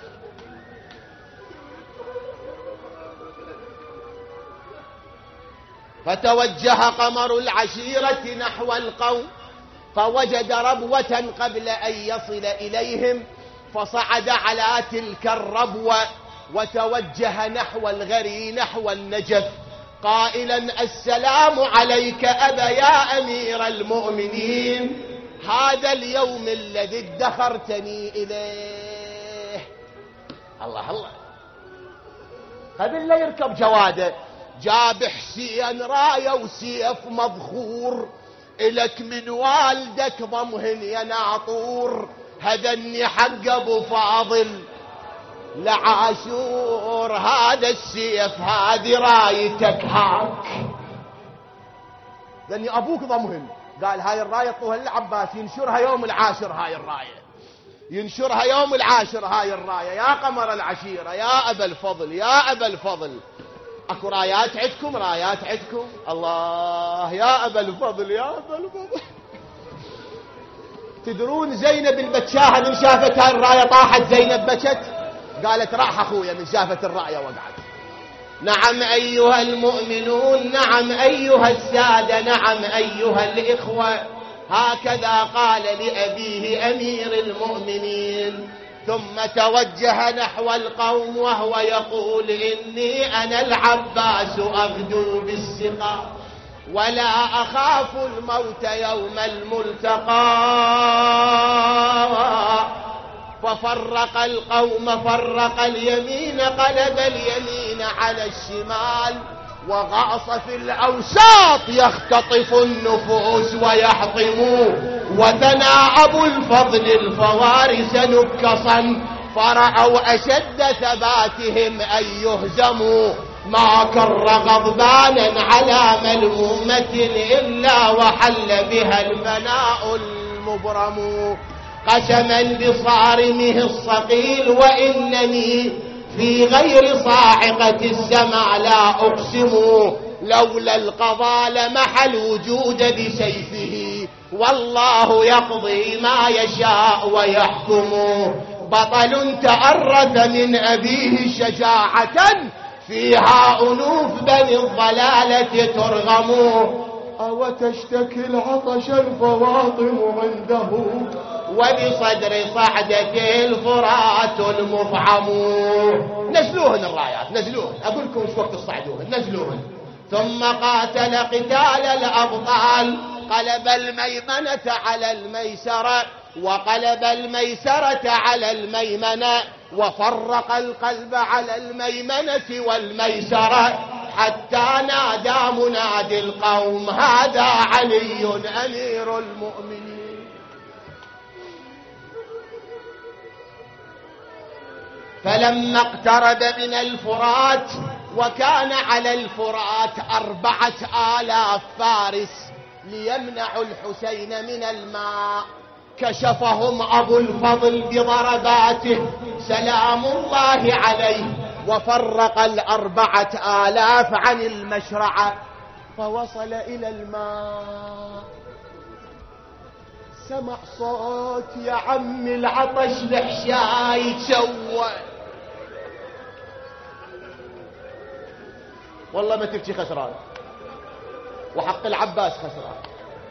فتوجه قمر العشيرة نحو القوم فوجد ربوة قبل أن يصل إليهم، فصعد على تلك الربوة وتوجه نحو الغري نحو النجف قائلا السلام عليك أبا يا أمير المؤمنين، هذا اليوم الذي ادخرتني إليه. الله الله، هذا اللي يركب جواده جاب حسين راية وسيف مضخور، إلك من والدك ضمهن يا ناطور، هذني حق أبو فاضل لعاشور، هذا السيف هذه رايتك هاك. لأني أبوك ضمهن، قال هاي الراية طوها للعباس ينشرها يوم العاشر، هاي الراية ينشرها يوم العاشر، هاي الراية يا قمر العشيرة يا أبا الفضل يا أبا الفضل. اكو رايات عندكم؟ رايات عندكم؟ الله يا أبا الفضل يا أبا الفضل. تدرون زينب البتشاهة من شافت هاي الراية طاحت زينب بكت، قالت راح أخويا من شافت الراية وقعت. نعم أيها المؤمنون، نعم أيها السادة، نعم أيها الإخوة، هكذا قال لأبيه أمير المؤمنين. ثم توجه نحو القوم وهو يقول إني أنا العباس أغدو بالسقا ولا أخاف الموت يوم الملتقى. ففرق القوم، فرق اليمين، قلب اليمين على الشمال، وغاص في الأوساط يختطف النفوس ويحطم. وثنى أبو الفضل الفوارس نكصا، فرأوا أشد ثباتهم أن يهزموا، ما كر غضبانا على ملمومة إلا وحل بها الفناء المبرم. قسما بصارمه الصقيل وإنني في غير صاعقة السمع لا أقسم، لولا القضاء لمح الوجود بسيفه، والله يقضي ما يشاء ويحكم. بطل تأرث من أبيه شجاعة، فيها أنوف بني الضلالة ترغم. أو تشتكي العطش الفواطم عنده، وبصدر صعدة الفرات المفعم. نزلوهن الرايات، نزلوهن، أقول لكم ايش وقت تصعدوهن، نزلوهن. ثم قاتل قتال الأبطال، قلب الميمنة على الميسرة وقلب الميسرة على الميمنة، وفرق القلب على الميمنة والميسرة، حتى نادى منادي القوم هذا علي أمير المؤمنين. فلما اقترب من الفرات، وكان على الفرات 4000 فارس ليمنعوا الحسين من الماء، كشفهم أبو الفضل بضرباته سلام الله عليه، وفرق 4000 عن المشرعة، فوصل إلى الماء. سمع صوت يا عم العطش لحشاي تسوى، والله ما تبكي خسران، وحق العباس خسران.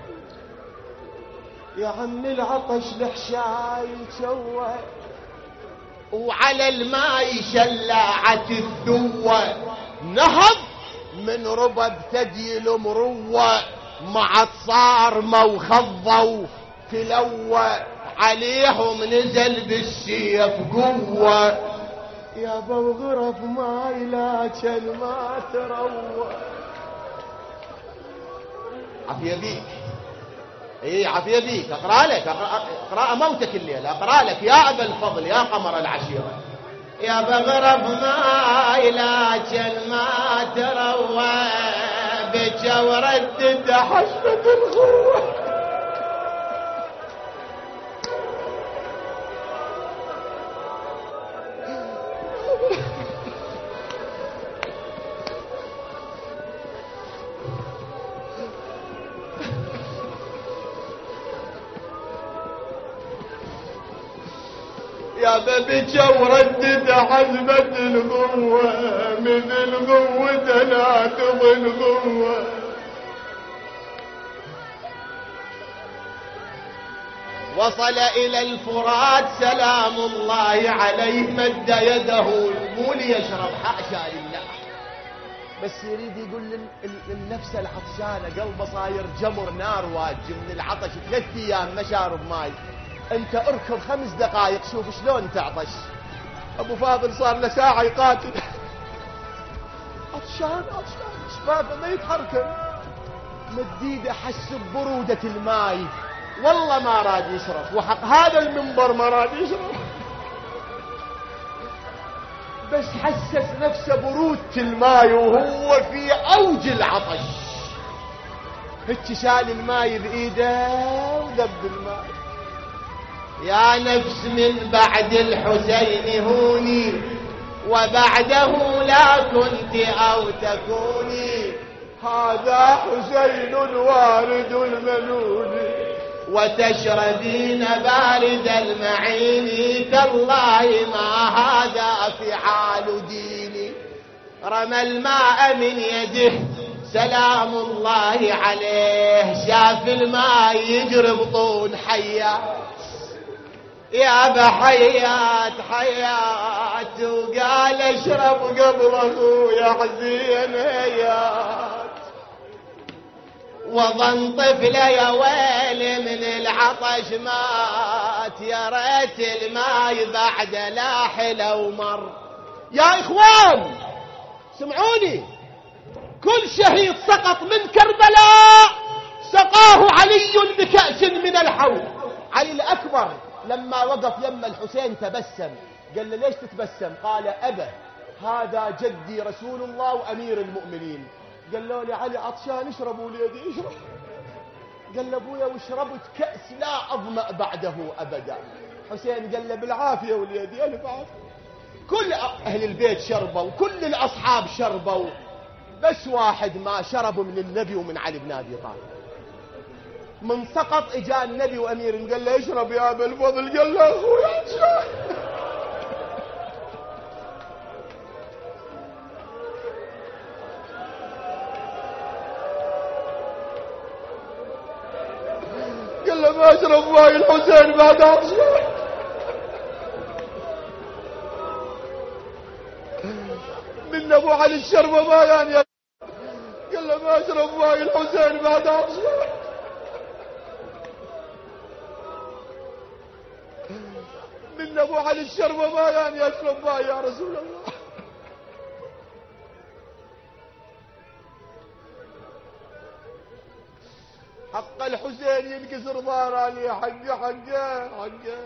يا عم العطش لحشاي تسوى، وعلى الماء شلاعة الثوى، نهض من ربب ثدي المروة، مع صارمة وخضوا تلوى، عليهم نزل بالسيف قوة. يا بوغرف ماي لكن ما تروى. عافية بيك، ايه عافية بيك، اقرأ لك، اقرأ موتك الليلة، اقرأ لك يا ابا الفضل يا قمر العشيرة. يا بغرف ماي لكن ما تروى، بك وردد حشمة الخوة. يا ببك وردد حزمة الغوة، مثل غوة لا تظل غوة. وصل إلى الفرات سلام الله عليه، مد يده مو ليشرب حاشا لله، بس يريد يقول للنفس العطشانة قلبه صاير جمر نار واجي من العطش، 3 أيام ما شارب ماي، انت اركض 5 دقائق شوف شلون تعطش. ابو فاضل صار له ساعة يقاتل، عطشان شفافه ما يتحركن، مديده حس ببرودة الماي، والله ما راد يشرب، وحق هذا المنبر ما راد يشرب، بس حسس نفسه برودة الماي وهو في اوج العطش، هيك شال الماي بايده ودب الماي. يا نفس من بعد الحسين هوني، وبعده لا كنت أو تكوني، هذا حسين وارد المنون، وتشربين بارد المعين، تالله ما هذا فعال ديني. رمى الماء من يده سلام الله عليه، شاف الماء يجري بطون حيات، يا بحيات حيات، وقال اشرب قبل اخويا حزين هيات، وظن طفله يا ويلي من العطش مات، يا ريت الماي بعد لا حلى ومر. يا اخوان سمعوني، كل شهيد سقط من كربلاء سقاه علي بكأس من الحوض. علي الأكبر لما وقف يم الحسين تبسم، قال له ليش تتبسم؟ قال أبا هذا جدي رسول الله وأمير المؤمنين. قال له علي عطشان اشرب وليدي اشرب. قال له ابويا وشربت كأس لا أظمأ بعده أبدا. حسين قال له بالعافية وليدي ألف عافية. كل أهل البيت شربوا وكل الأصحاب شربوا، بس واحد ما شرب من النبي ومن علي بن أبي طالب. من سقط اجا النبي وامير قال له اشرب يا ابا الفضل، قال له اخويا اشرب. قال له ما اشرب ماي الحسين بعد عطشان. من ابو علي الشربة ما يعني. قال له ما اشرب ماي الحسين بعد عطشان. من ابو علي الشربة ما يعني اشرب ماي يا رسول الله. حق الحسين ينكسر ظهر عليه. حقه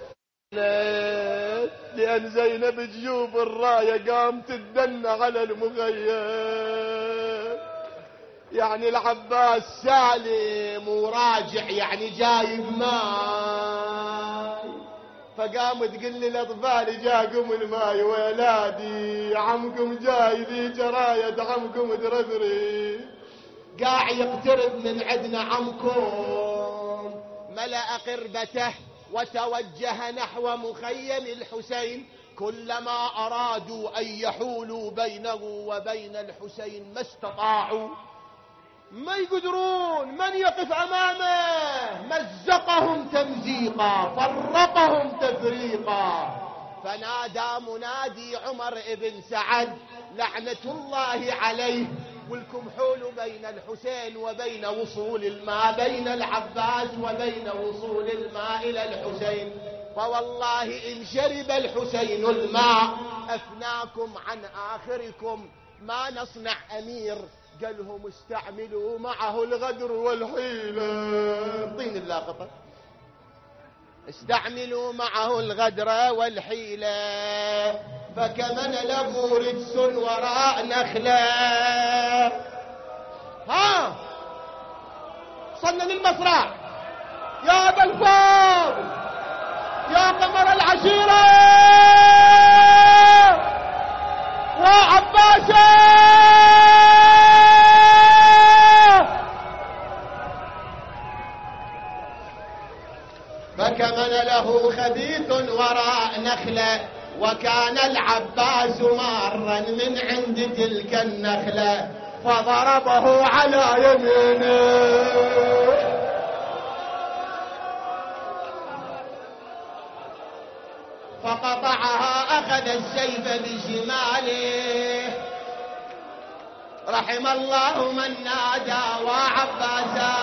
لأن زينب تجوب الراية قام تدنى على المغيب. يعني العباس سالم وراجع يعني جايب ماي. فقام تقول لي الأطفال جاكم الماي ولادي عمكم جاي ذي جراية عمكم درثري. قاع يقترب من عدنا عمكم. ملأ قربته وتوجه نحو مخيم الحسين. كلما أرادوا أن يحولوا بينه وبين الحسين ما استطاعوا. ما يقدرون. من يقف أمامه مزقهم تمزيقا فرقهم تفريقا. فنادى منادي عمر بن سعد لعنة الله عليه ولكم حولوا بين الحسين وبين وصول الماء. بين العباس وبين وصول الماء إلى الحسين. فوالله إن شرب الحسين الماء أفناكم عن آخركم. ما نصنع أمير؟ قالهم استعملوا معه الغدر والحيلة. طين اللاقطة. استعملوا معه الغدر والحيلة. فكمن له رجس وراء نخلة. ها صلنا للمصرع يا ابا الفاضل يا قمر العشيرة وعباسه. فكمن له خبيث وراء نخلة. وكان العباس مارا من عند تلك النخلة فضربه على يمينه. فقطعها أخذ السيف بشماله. رحم الله من نادى وعباسا.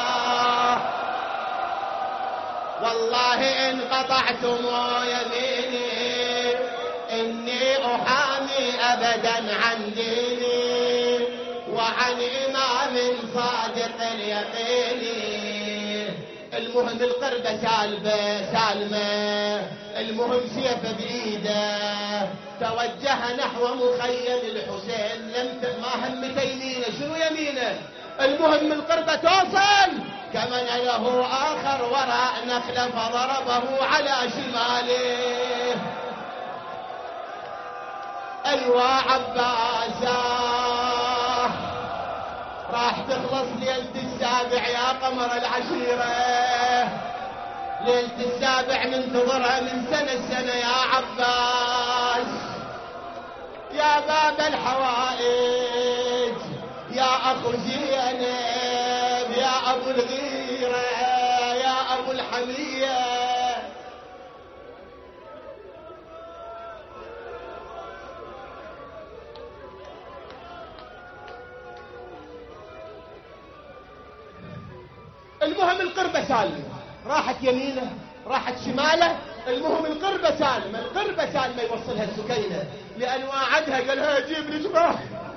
والله إن قطعتم يميني إني أحامي أبدا عن ديني وعن إمام صادق اليقين. المهم القربة سالمة. المهم سيف بإيده. توجه نحو مخيم الحسين. ما همته يمينه. شنو يمينه؟ المهم القربة توصل. كمن له آخر وراء نخلة فضربه على شماله. أيوة عباسة راح تخلص ليلة السابع يا قمر العشيرة. ليلة السابع ننتظرها من سنة السنة يا عباس. يا باب الحوائج يا أخو زينب يا أبو الغيرة يا أبو الحمية. المهم القربة سالمة. راحت يمينه راحت شماله. المهم القربة سالمة. القربة سالمة يوصلها السكينة لأن واعدها قالها جيب لي جباه.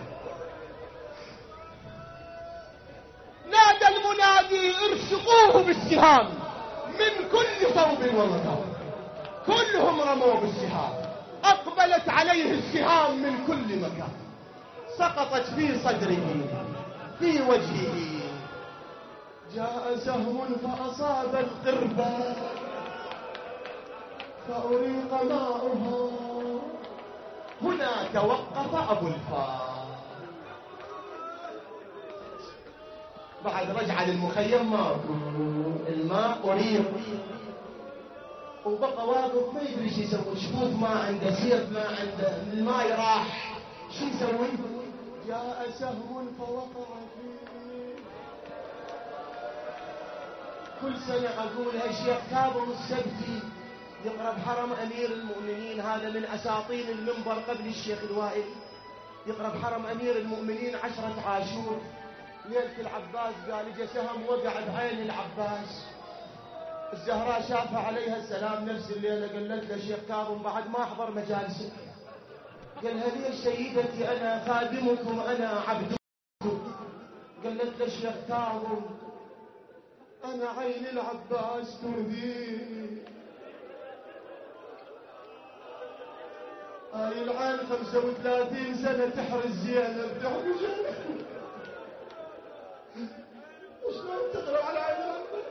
نادى المنادي ارشقوه بالسهام من كل صوب ومكان. كلهم رموا بالسهام. أقبلت عليه السهام من كل مكان. سقطت في صدره في وجهه. جاء سهم فأصاب القربة فأريق ماؤها. هنا توقف أبو الفار. بعد رجع للمخيم ماكو الماء أريق. وبقى واقف ما يدري شو يسوي. شفوف ما عنده سيف ما عنده. الماء راح شو يسوي؟ جاء سهم فوقع فيه. كل سنة أقولها. الشيخ كاظم السبتي يقرأ بحرم أمير المؤمنين، هذا من أساطين المنبر قبل الشيخ الوائل، يقرأ بحرم أمير المؤمنين 10 عاشور ليلة العباس، قال اجى سهم وقع بعين العباس. الزهراء شافها عليها السلام نفس الليلة، قالت له الشيخ كاظم بعد ما أحضر مجالسك. قالها ليش سيدتي أنا خادمكم أنا عبدكم. قالت له الشيخ كاظم أنا عين العباس تهديني. هاي العين 35 سنة تحرز زينب تحرز زينب. شلون تقرأ على عين العباس؟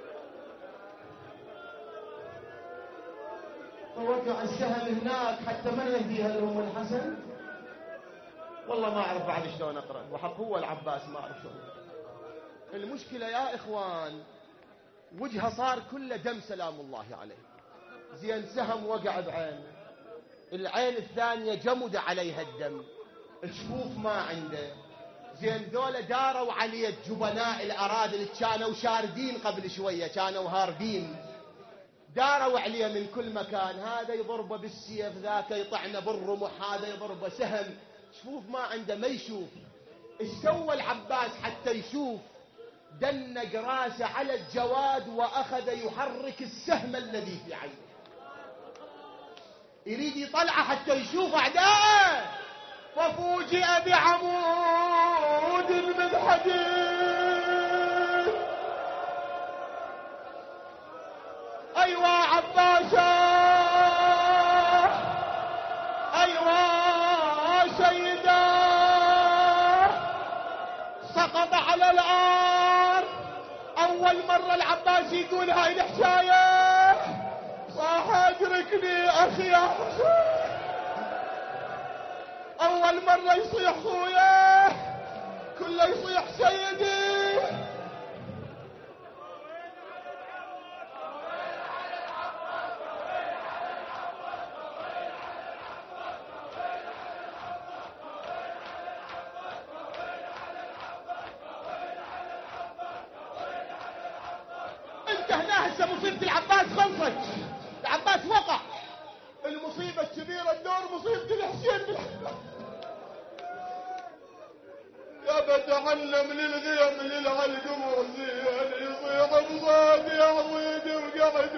فوقع السهم هناك حتى ما يهديها لأم الحسن. والله ما أعرف بعد شلون أقرأ، وحق هو العباس ما أعرف شلون. المشكلة يا إخوان وجهه صار كله دم سلام الله عليه. زين سهم وقع بعين، العين الثانية جمد عليها الدم، الشفوف ما عنده. زين ذولا داروا عليه جبناء الأرادل، كانوا شاردين قبل شوية، كانوا هاربين، داروا عليه من كل مكان، هذا يضربه بالسيف، ذاك يطعنه بالرمح، هذا يضربه سهم، شفوف ما عنده ما يشوف. ايش سوى العباس حتى يشوف؟ دنق راسه على الجواد وأخذ يحرك السهم الذي في عينه، يريد يطلعه حتى يشوف أعداءه. ففوجئ بعمود من حديد. أيوة عباسة، أيوة سيدة. سقط على الأرض. أول مرة العباس يقول هاي الحكاية، صاح أدركني أخي يا حسين. أول مرة يصيح خويا، كله يصيح سيدي. انت هنا هسه مصيبة العباس خلصت، العباس وقع. المصيبة الكبيرة الدور مصيبة الحسين بالحباس. يا بتعلم للغيم للعلقم وزين، يصيح بصوتي عضيد وقعد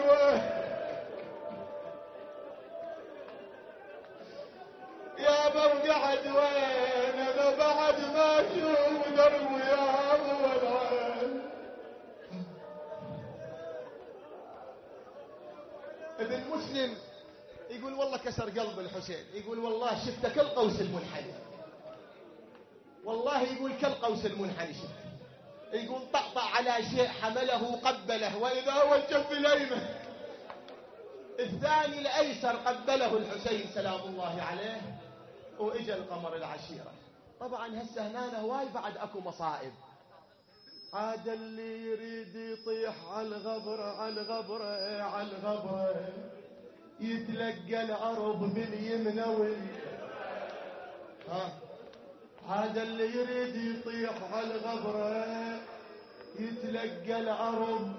يا بوقعد وين انا بعد ما اشوف درب يا ابو العين. ابن مسلم يقول والله كسر قلب الحسين، يقول والله شفته كالقوس المنحني، والله يقول كالقوس المنحني شفته. يقول طقطع على شيء حمله قبله، واذا هو الجنب الايمن الثاني الايسر قبله الحسين سلام الله عليه. واجا القمر العشيره. طبعا هسه هنا هواي بعد اكو مصائب. عاد اللي يريد يطيح على الغبره على الغبره على الغبره، يتلقى العرب باليمنى هذا اللي يريد يطيح على الغبره، يتلقى العرب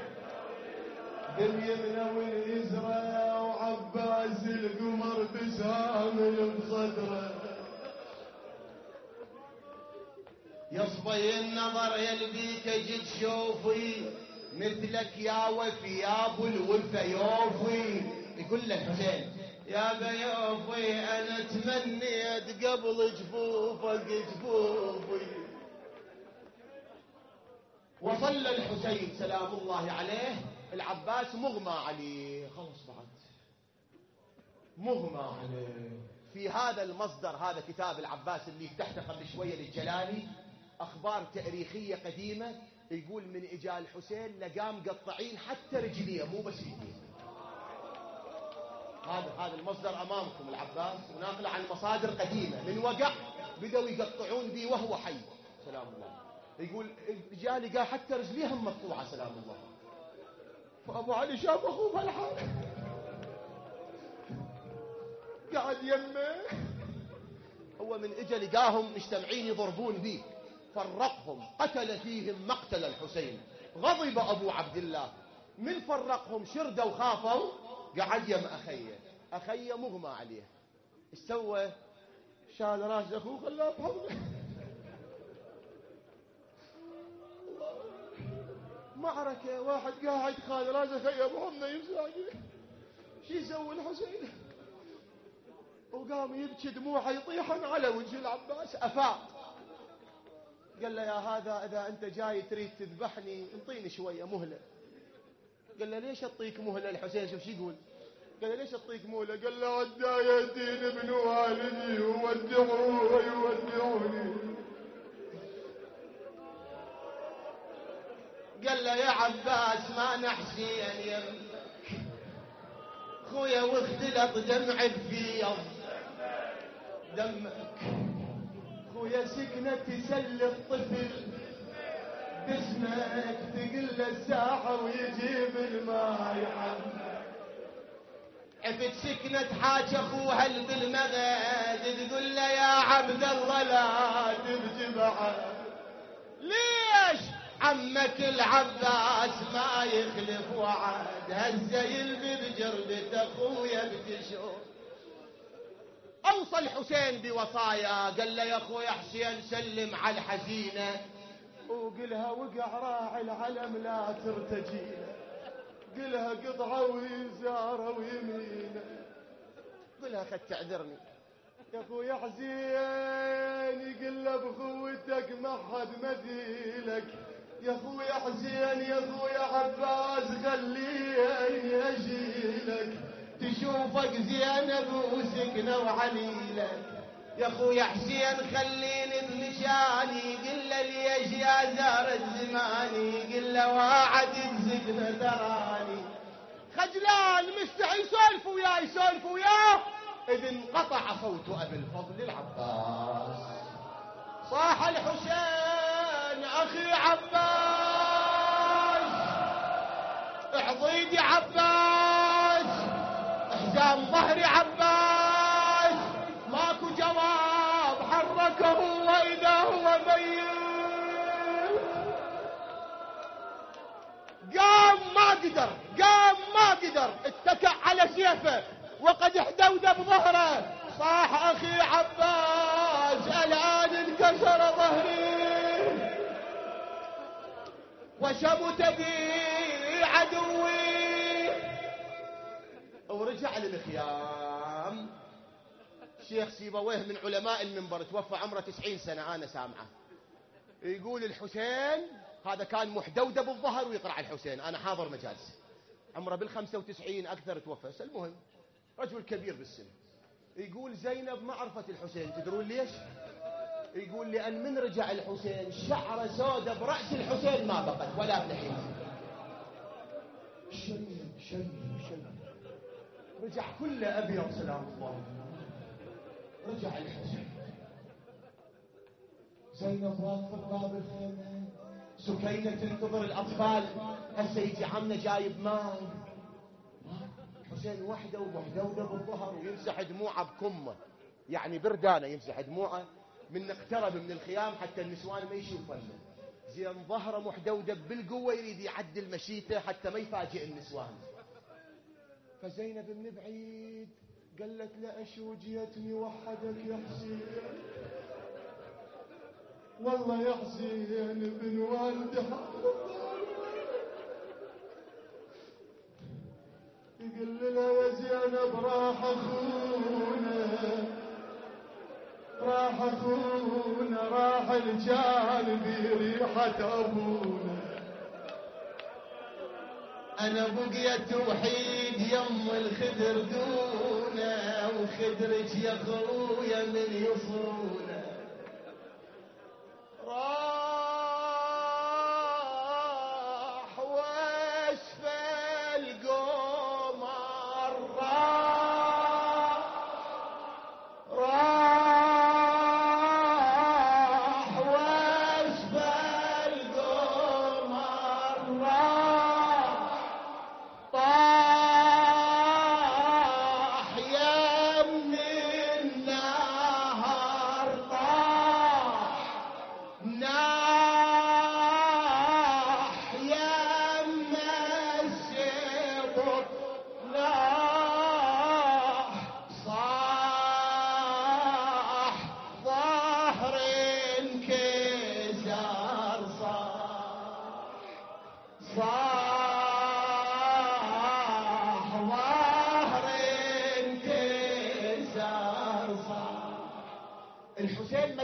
باليمنى واليسرى. وعباس القمر بسامل بصدره، يصبي النظر يلبيك جد شوفي، مثلك يا وفي يا ابو الوفا يوفي. يقول لك حسين يا بيوفي انا تمنيت قبل جفوفك جفوفي. وصل الحسين سلام الله عليه، العباس مغمى عليه، خلص بعد مغمى عليه. في هذا المصدر، هذا كتاب العباس اللي فتحته قبل شويه للجلالي، اخبار تاريخيه قديمه، يقول من اجا الحسين لقام مقطعين حتى رجليه مو بس يديه. هذا المصدر امامكم العباس، وناقله عن مصادر قديمه، من وقع بدأوا يقطعون به وهو حي سلام الله. يقول جاء لقى حتى رجليهم مقطوعه سلام الله. فابو علي شاف اخوه بهالحال قاعد يمه، هو من اجى لقاهم مجتمعين يضربون به، فرقهم، قتل فيهم مقتل الحسين غضب أبو عبد الله، من فرقهم شردوا وخافوا، قعد يم أخيه مغمى عليه. ايش سوى؟ شال راس أخوه خلاه بحضنه. معركة، واحد قاعد خال راس أخيه بحضنه يمسح. شو يسوي الحسين؟ وقام يبكي دموعه يطيحن على وجه العباس. أفاق قال له يا هذا إذا أنت جاي تريد تذبحني انطيني شوية مهلة. قال له ليش أعطيك مهلة؟ الحسين شوف شو يقول، قال له ليش أعطيك مهلة؟ قال له عدى يدين ابن والدي وودعوه ويودعوني. قال له يا عباس ما نحسين يمك خويا واختلط دمع بفيض دمك، خويا سكنة تسلي الطفل باسمك، تقل له الساحة ويجيب الماء يحمك. عفت سكنة حاج اخوها بالمغاد تقول له يا عبد الله لا تبكي بعد. ليش؟ عمك العباس ما يخلف وعد، هزه يلبي بجربة اخويا بتشوف. اوصى الحسين بوصايا، قال له يا اخويا حسين سلم على الحزينه وقلها وقع راعي العلم لا ترتجينا، قلها قطعه ويساره ويمينه، قلها خد تعذرني يا اخويا حسين، يقل له بخوتك ما حد مثيلك يا اخويا حسين، يا اخويا عباس خليني اشيلك، تشوفك زينب وسكنه وعليلك يا اخويا حسين خليني بنشاني، قل له ليش يا زار الزماني، قل له واعد بسكنه تراني. خجلان مستحي يسولف وياه إذ انقطع صوت أبي الفضل العباس. صاح الحسين أخي عباس، اعضيدي عباس، احزام ظهري عباس، ماكو جواب حركه وإذا هو ميت. قام ما قدر اتكأ على سيفه وقد احدود بظهره. صاح أخي عباس الآن انكسر ظهري وشمت بي عدوي. ورجع للخيام. شيخ سيبويه من علماء المنبر توفى عمره 90 سنة أنا سامعه، يقول الحسين هذا كان محدودة بالظهر ويقرأ على الحسين، أنا حاضر مجالس، عمره بال95 أكثر توفى. المهم رجل كبير بالسن. يقول زينب ما عرفت الحسين، تدرون ليش؟ يقول لأن من رجع الحسين شعره سودة برأس الحسين ما بقت ولا بلحية. شيء رجع كله أبيض سلام الله. رجع الحسين، زينب واقفة بباب الخيمة، سكينة تنتظر الأطفال، هسه يجي عمنا جايب ماي. حسين وحده ومحدودة بالظهر ويمسح دموعه بكمه، يعني بردانه يمسح دموعه من اقترب من الخيام حتى النسوان ما يشوفونه. زين ظهره محدودة بالقوة يريد يعدل مشيته حتى ما يفاجئ النسوان. فزينب من بعيد قالت له أشو جيتني وحدك يا حسين، والله يا حسين بن والدي يقول لها يا زينب راح اخونا راح الجانب ريحة ابونا، انا بقيت وحيد يم الخدر دونه، وخدرك يا خويا من يصونه. راح واسف القمر راح واسف القمر طاح يم النهر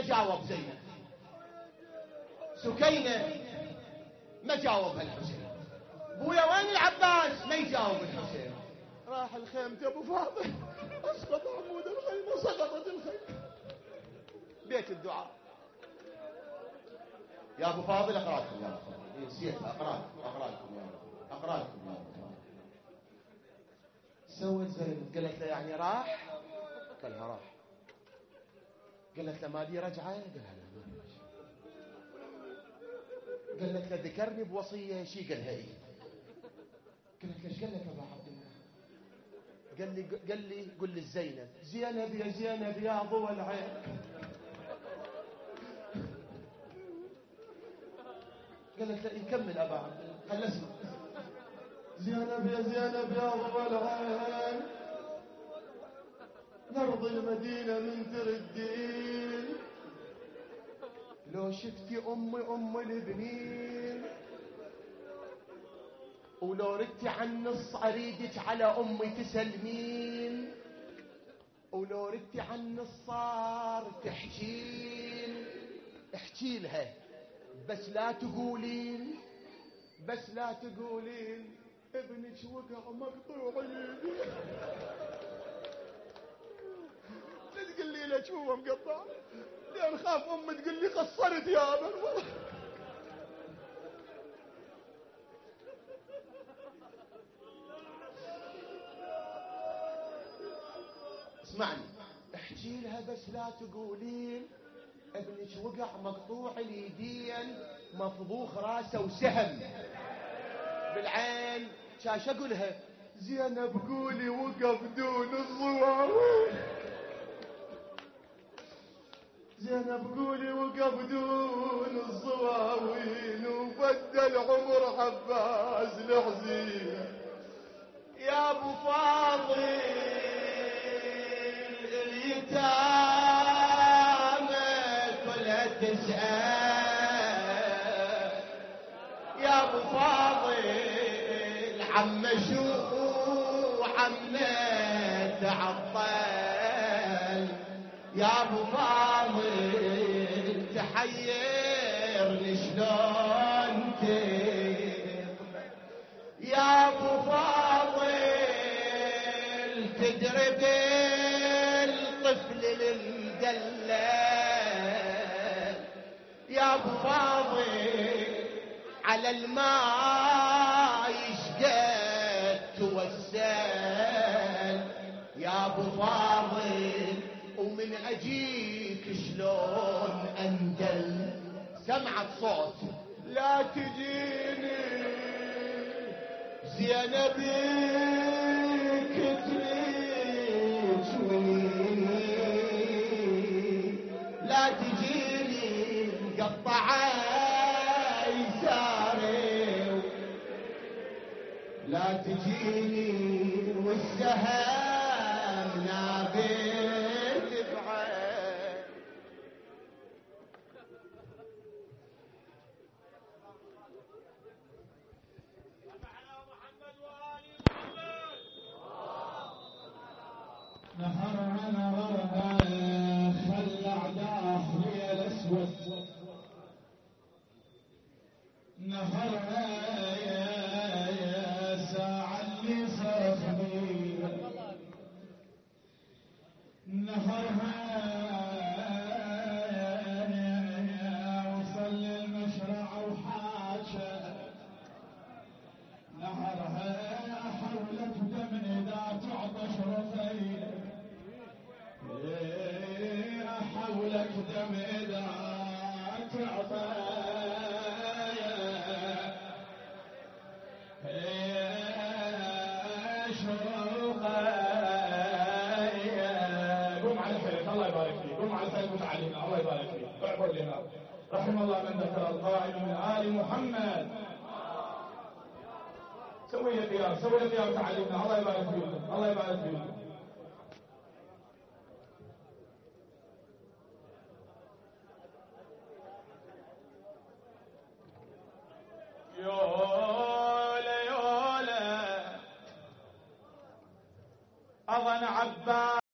جاوب زينب. سكينة ما جاوبها الحسين. بويا وين العباس؟ ما يجاوب الحسين. راح الخيمة ابو فاضل، اسقط عمود الخيمة، سقطت الخيمة. بيت الدعاء. يا ابو فاضل اقرا لكم، يا ابو فاضل نسيت اقرا لكم يا ابو فاضل. سوت زينب قالت له يعني راح؟ قال لها راح. قالت له ما لي رجعه؟ قال لها لا ما لي رجعه. قالت له ذكرني بوصيه شي؟ قال لها ايه. قالت ليش؟ قال لك ابا عبد الله؟ قال لي قل للزينب زينب يا زينب يا ضوى العين. قالت له يكمل ابا عبد الله، خل اسمع. زينب يا زينب يا ضوى العين، نرض المدينة من تردين، لو شفتي أم البنين، ولو ردتي عن النص أريدك على أمي تسلمين، ولو ردتي عن النصار تحجين. احكي لها بس لا تقولين، بس لا تقولين ابنك وقع مقطوع ايدي. لا تقول لي ليش هو مقطع، لان خاف امي تقول لي قصرت يا ابن. اسمعني، احكي لها بس لا تقولين ابنك وقع مقطوع اليدين، مفضوخ راسه وسهم بالعين. شاش اقولها زينب قولي وقف دون الصواوين، زينب قولي وقف دون الصواوين، وبدل عمر عباس الحزين. يا ابو فاضل اليتامى كلها تسأل، يا ابو فاضل عم شو عم تعطل، يا ابو فاضل تحيرني شلون تقبل، يا ابو فاضل تدري بالطفل المدلل، يا ابو فاضل على الماء يشقد توسل، يا ابو فاضل ومن اجيك شلون اندل. سمعت صوت لا تجيني زينب كتريك لا تجيني مقطعه يساري، لا تجيني والسهم نابل بعين. نهر نهرها خلع داخلي الاسود، نهرها يا ساعة اللي صرخني، نهرها وصل المشرع وحاشا، نهرها حولت دم اذا تعطش رفيع، حولك دم اذا تعطش قوم على الحيط الله يبارك فيك، قوم على الحيط متعلمنا الله يبارك فيك، اعبر لنا. رحم الله من ذكر القائم من آل محمد. سوي لي قيام، سوي لي قيام تعلمنا الله يبارك فيك، الله يبارك فيك. يولا يولا أظن عباس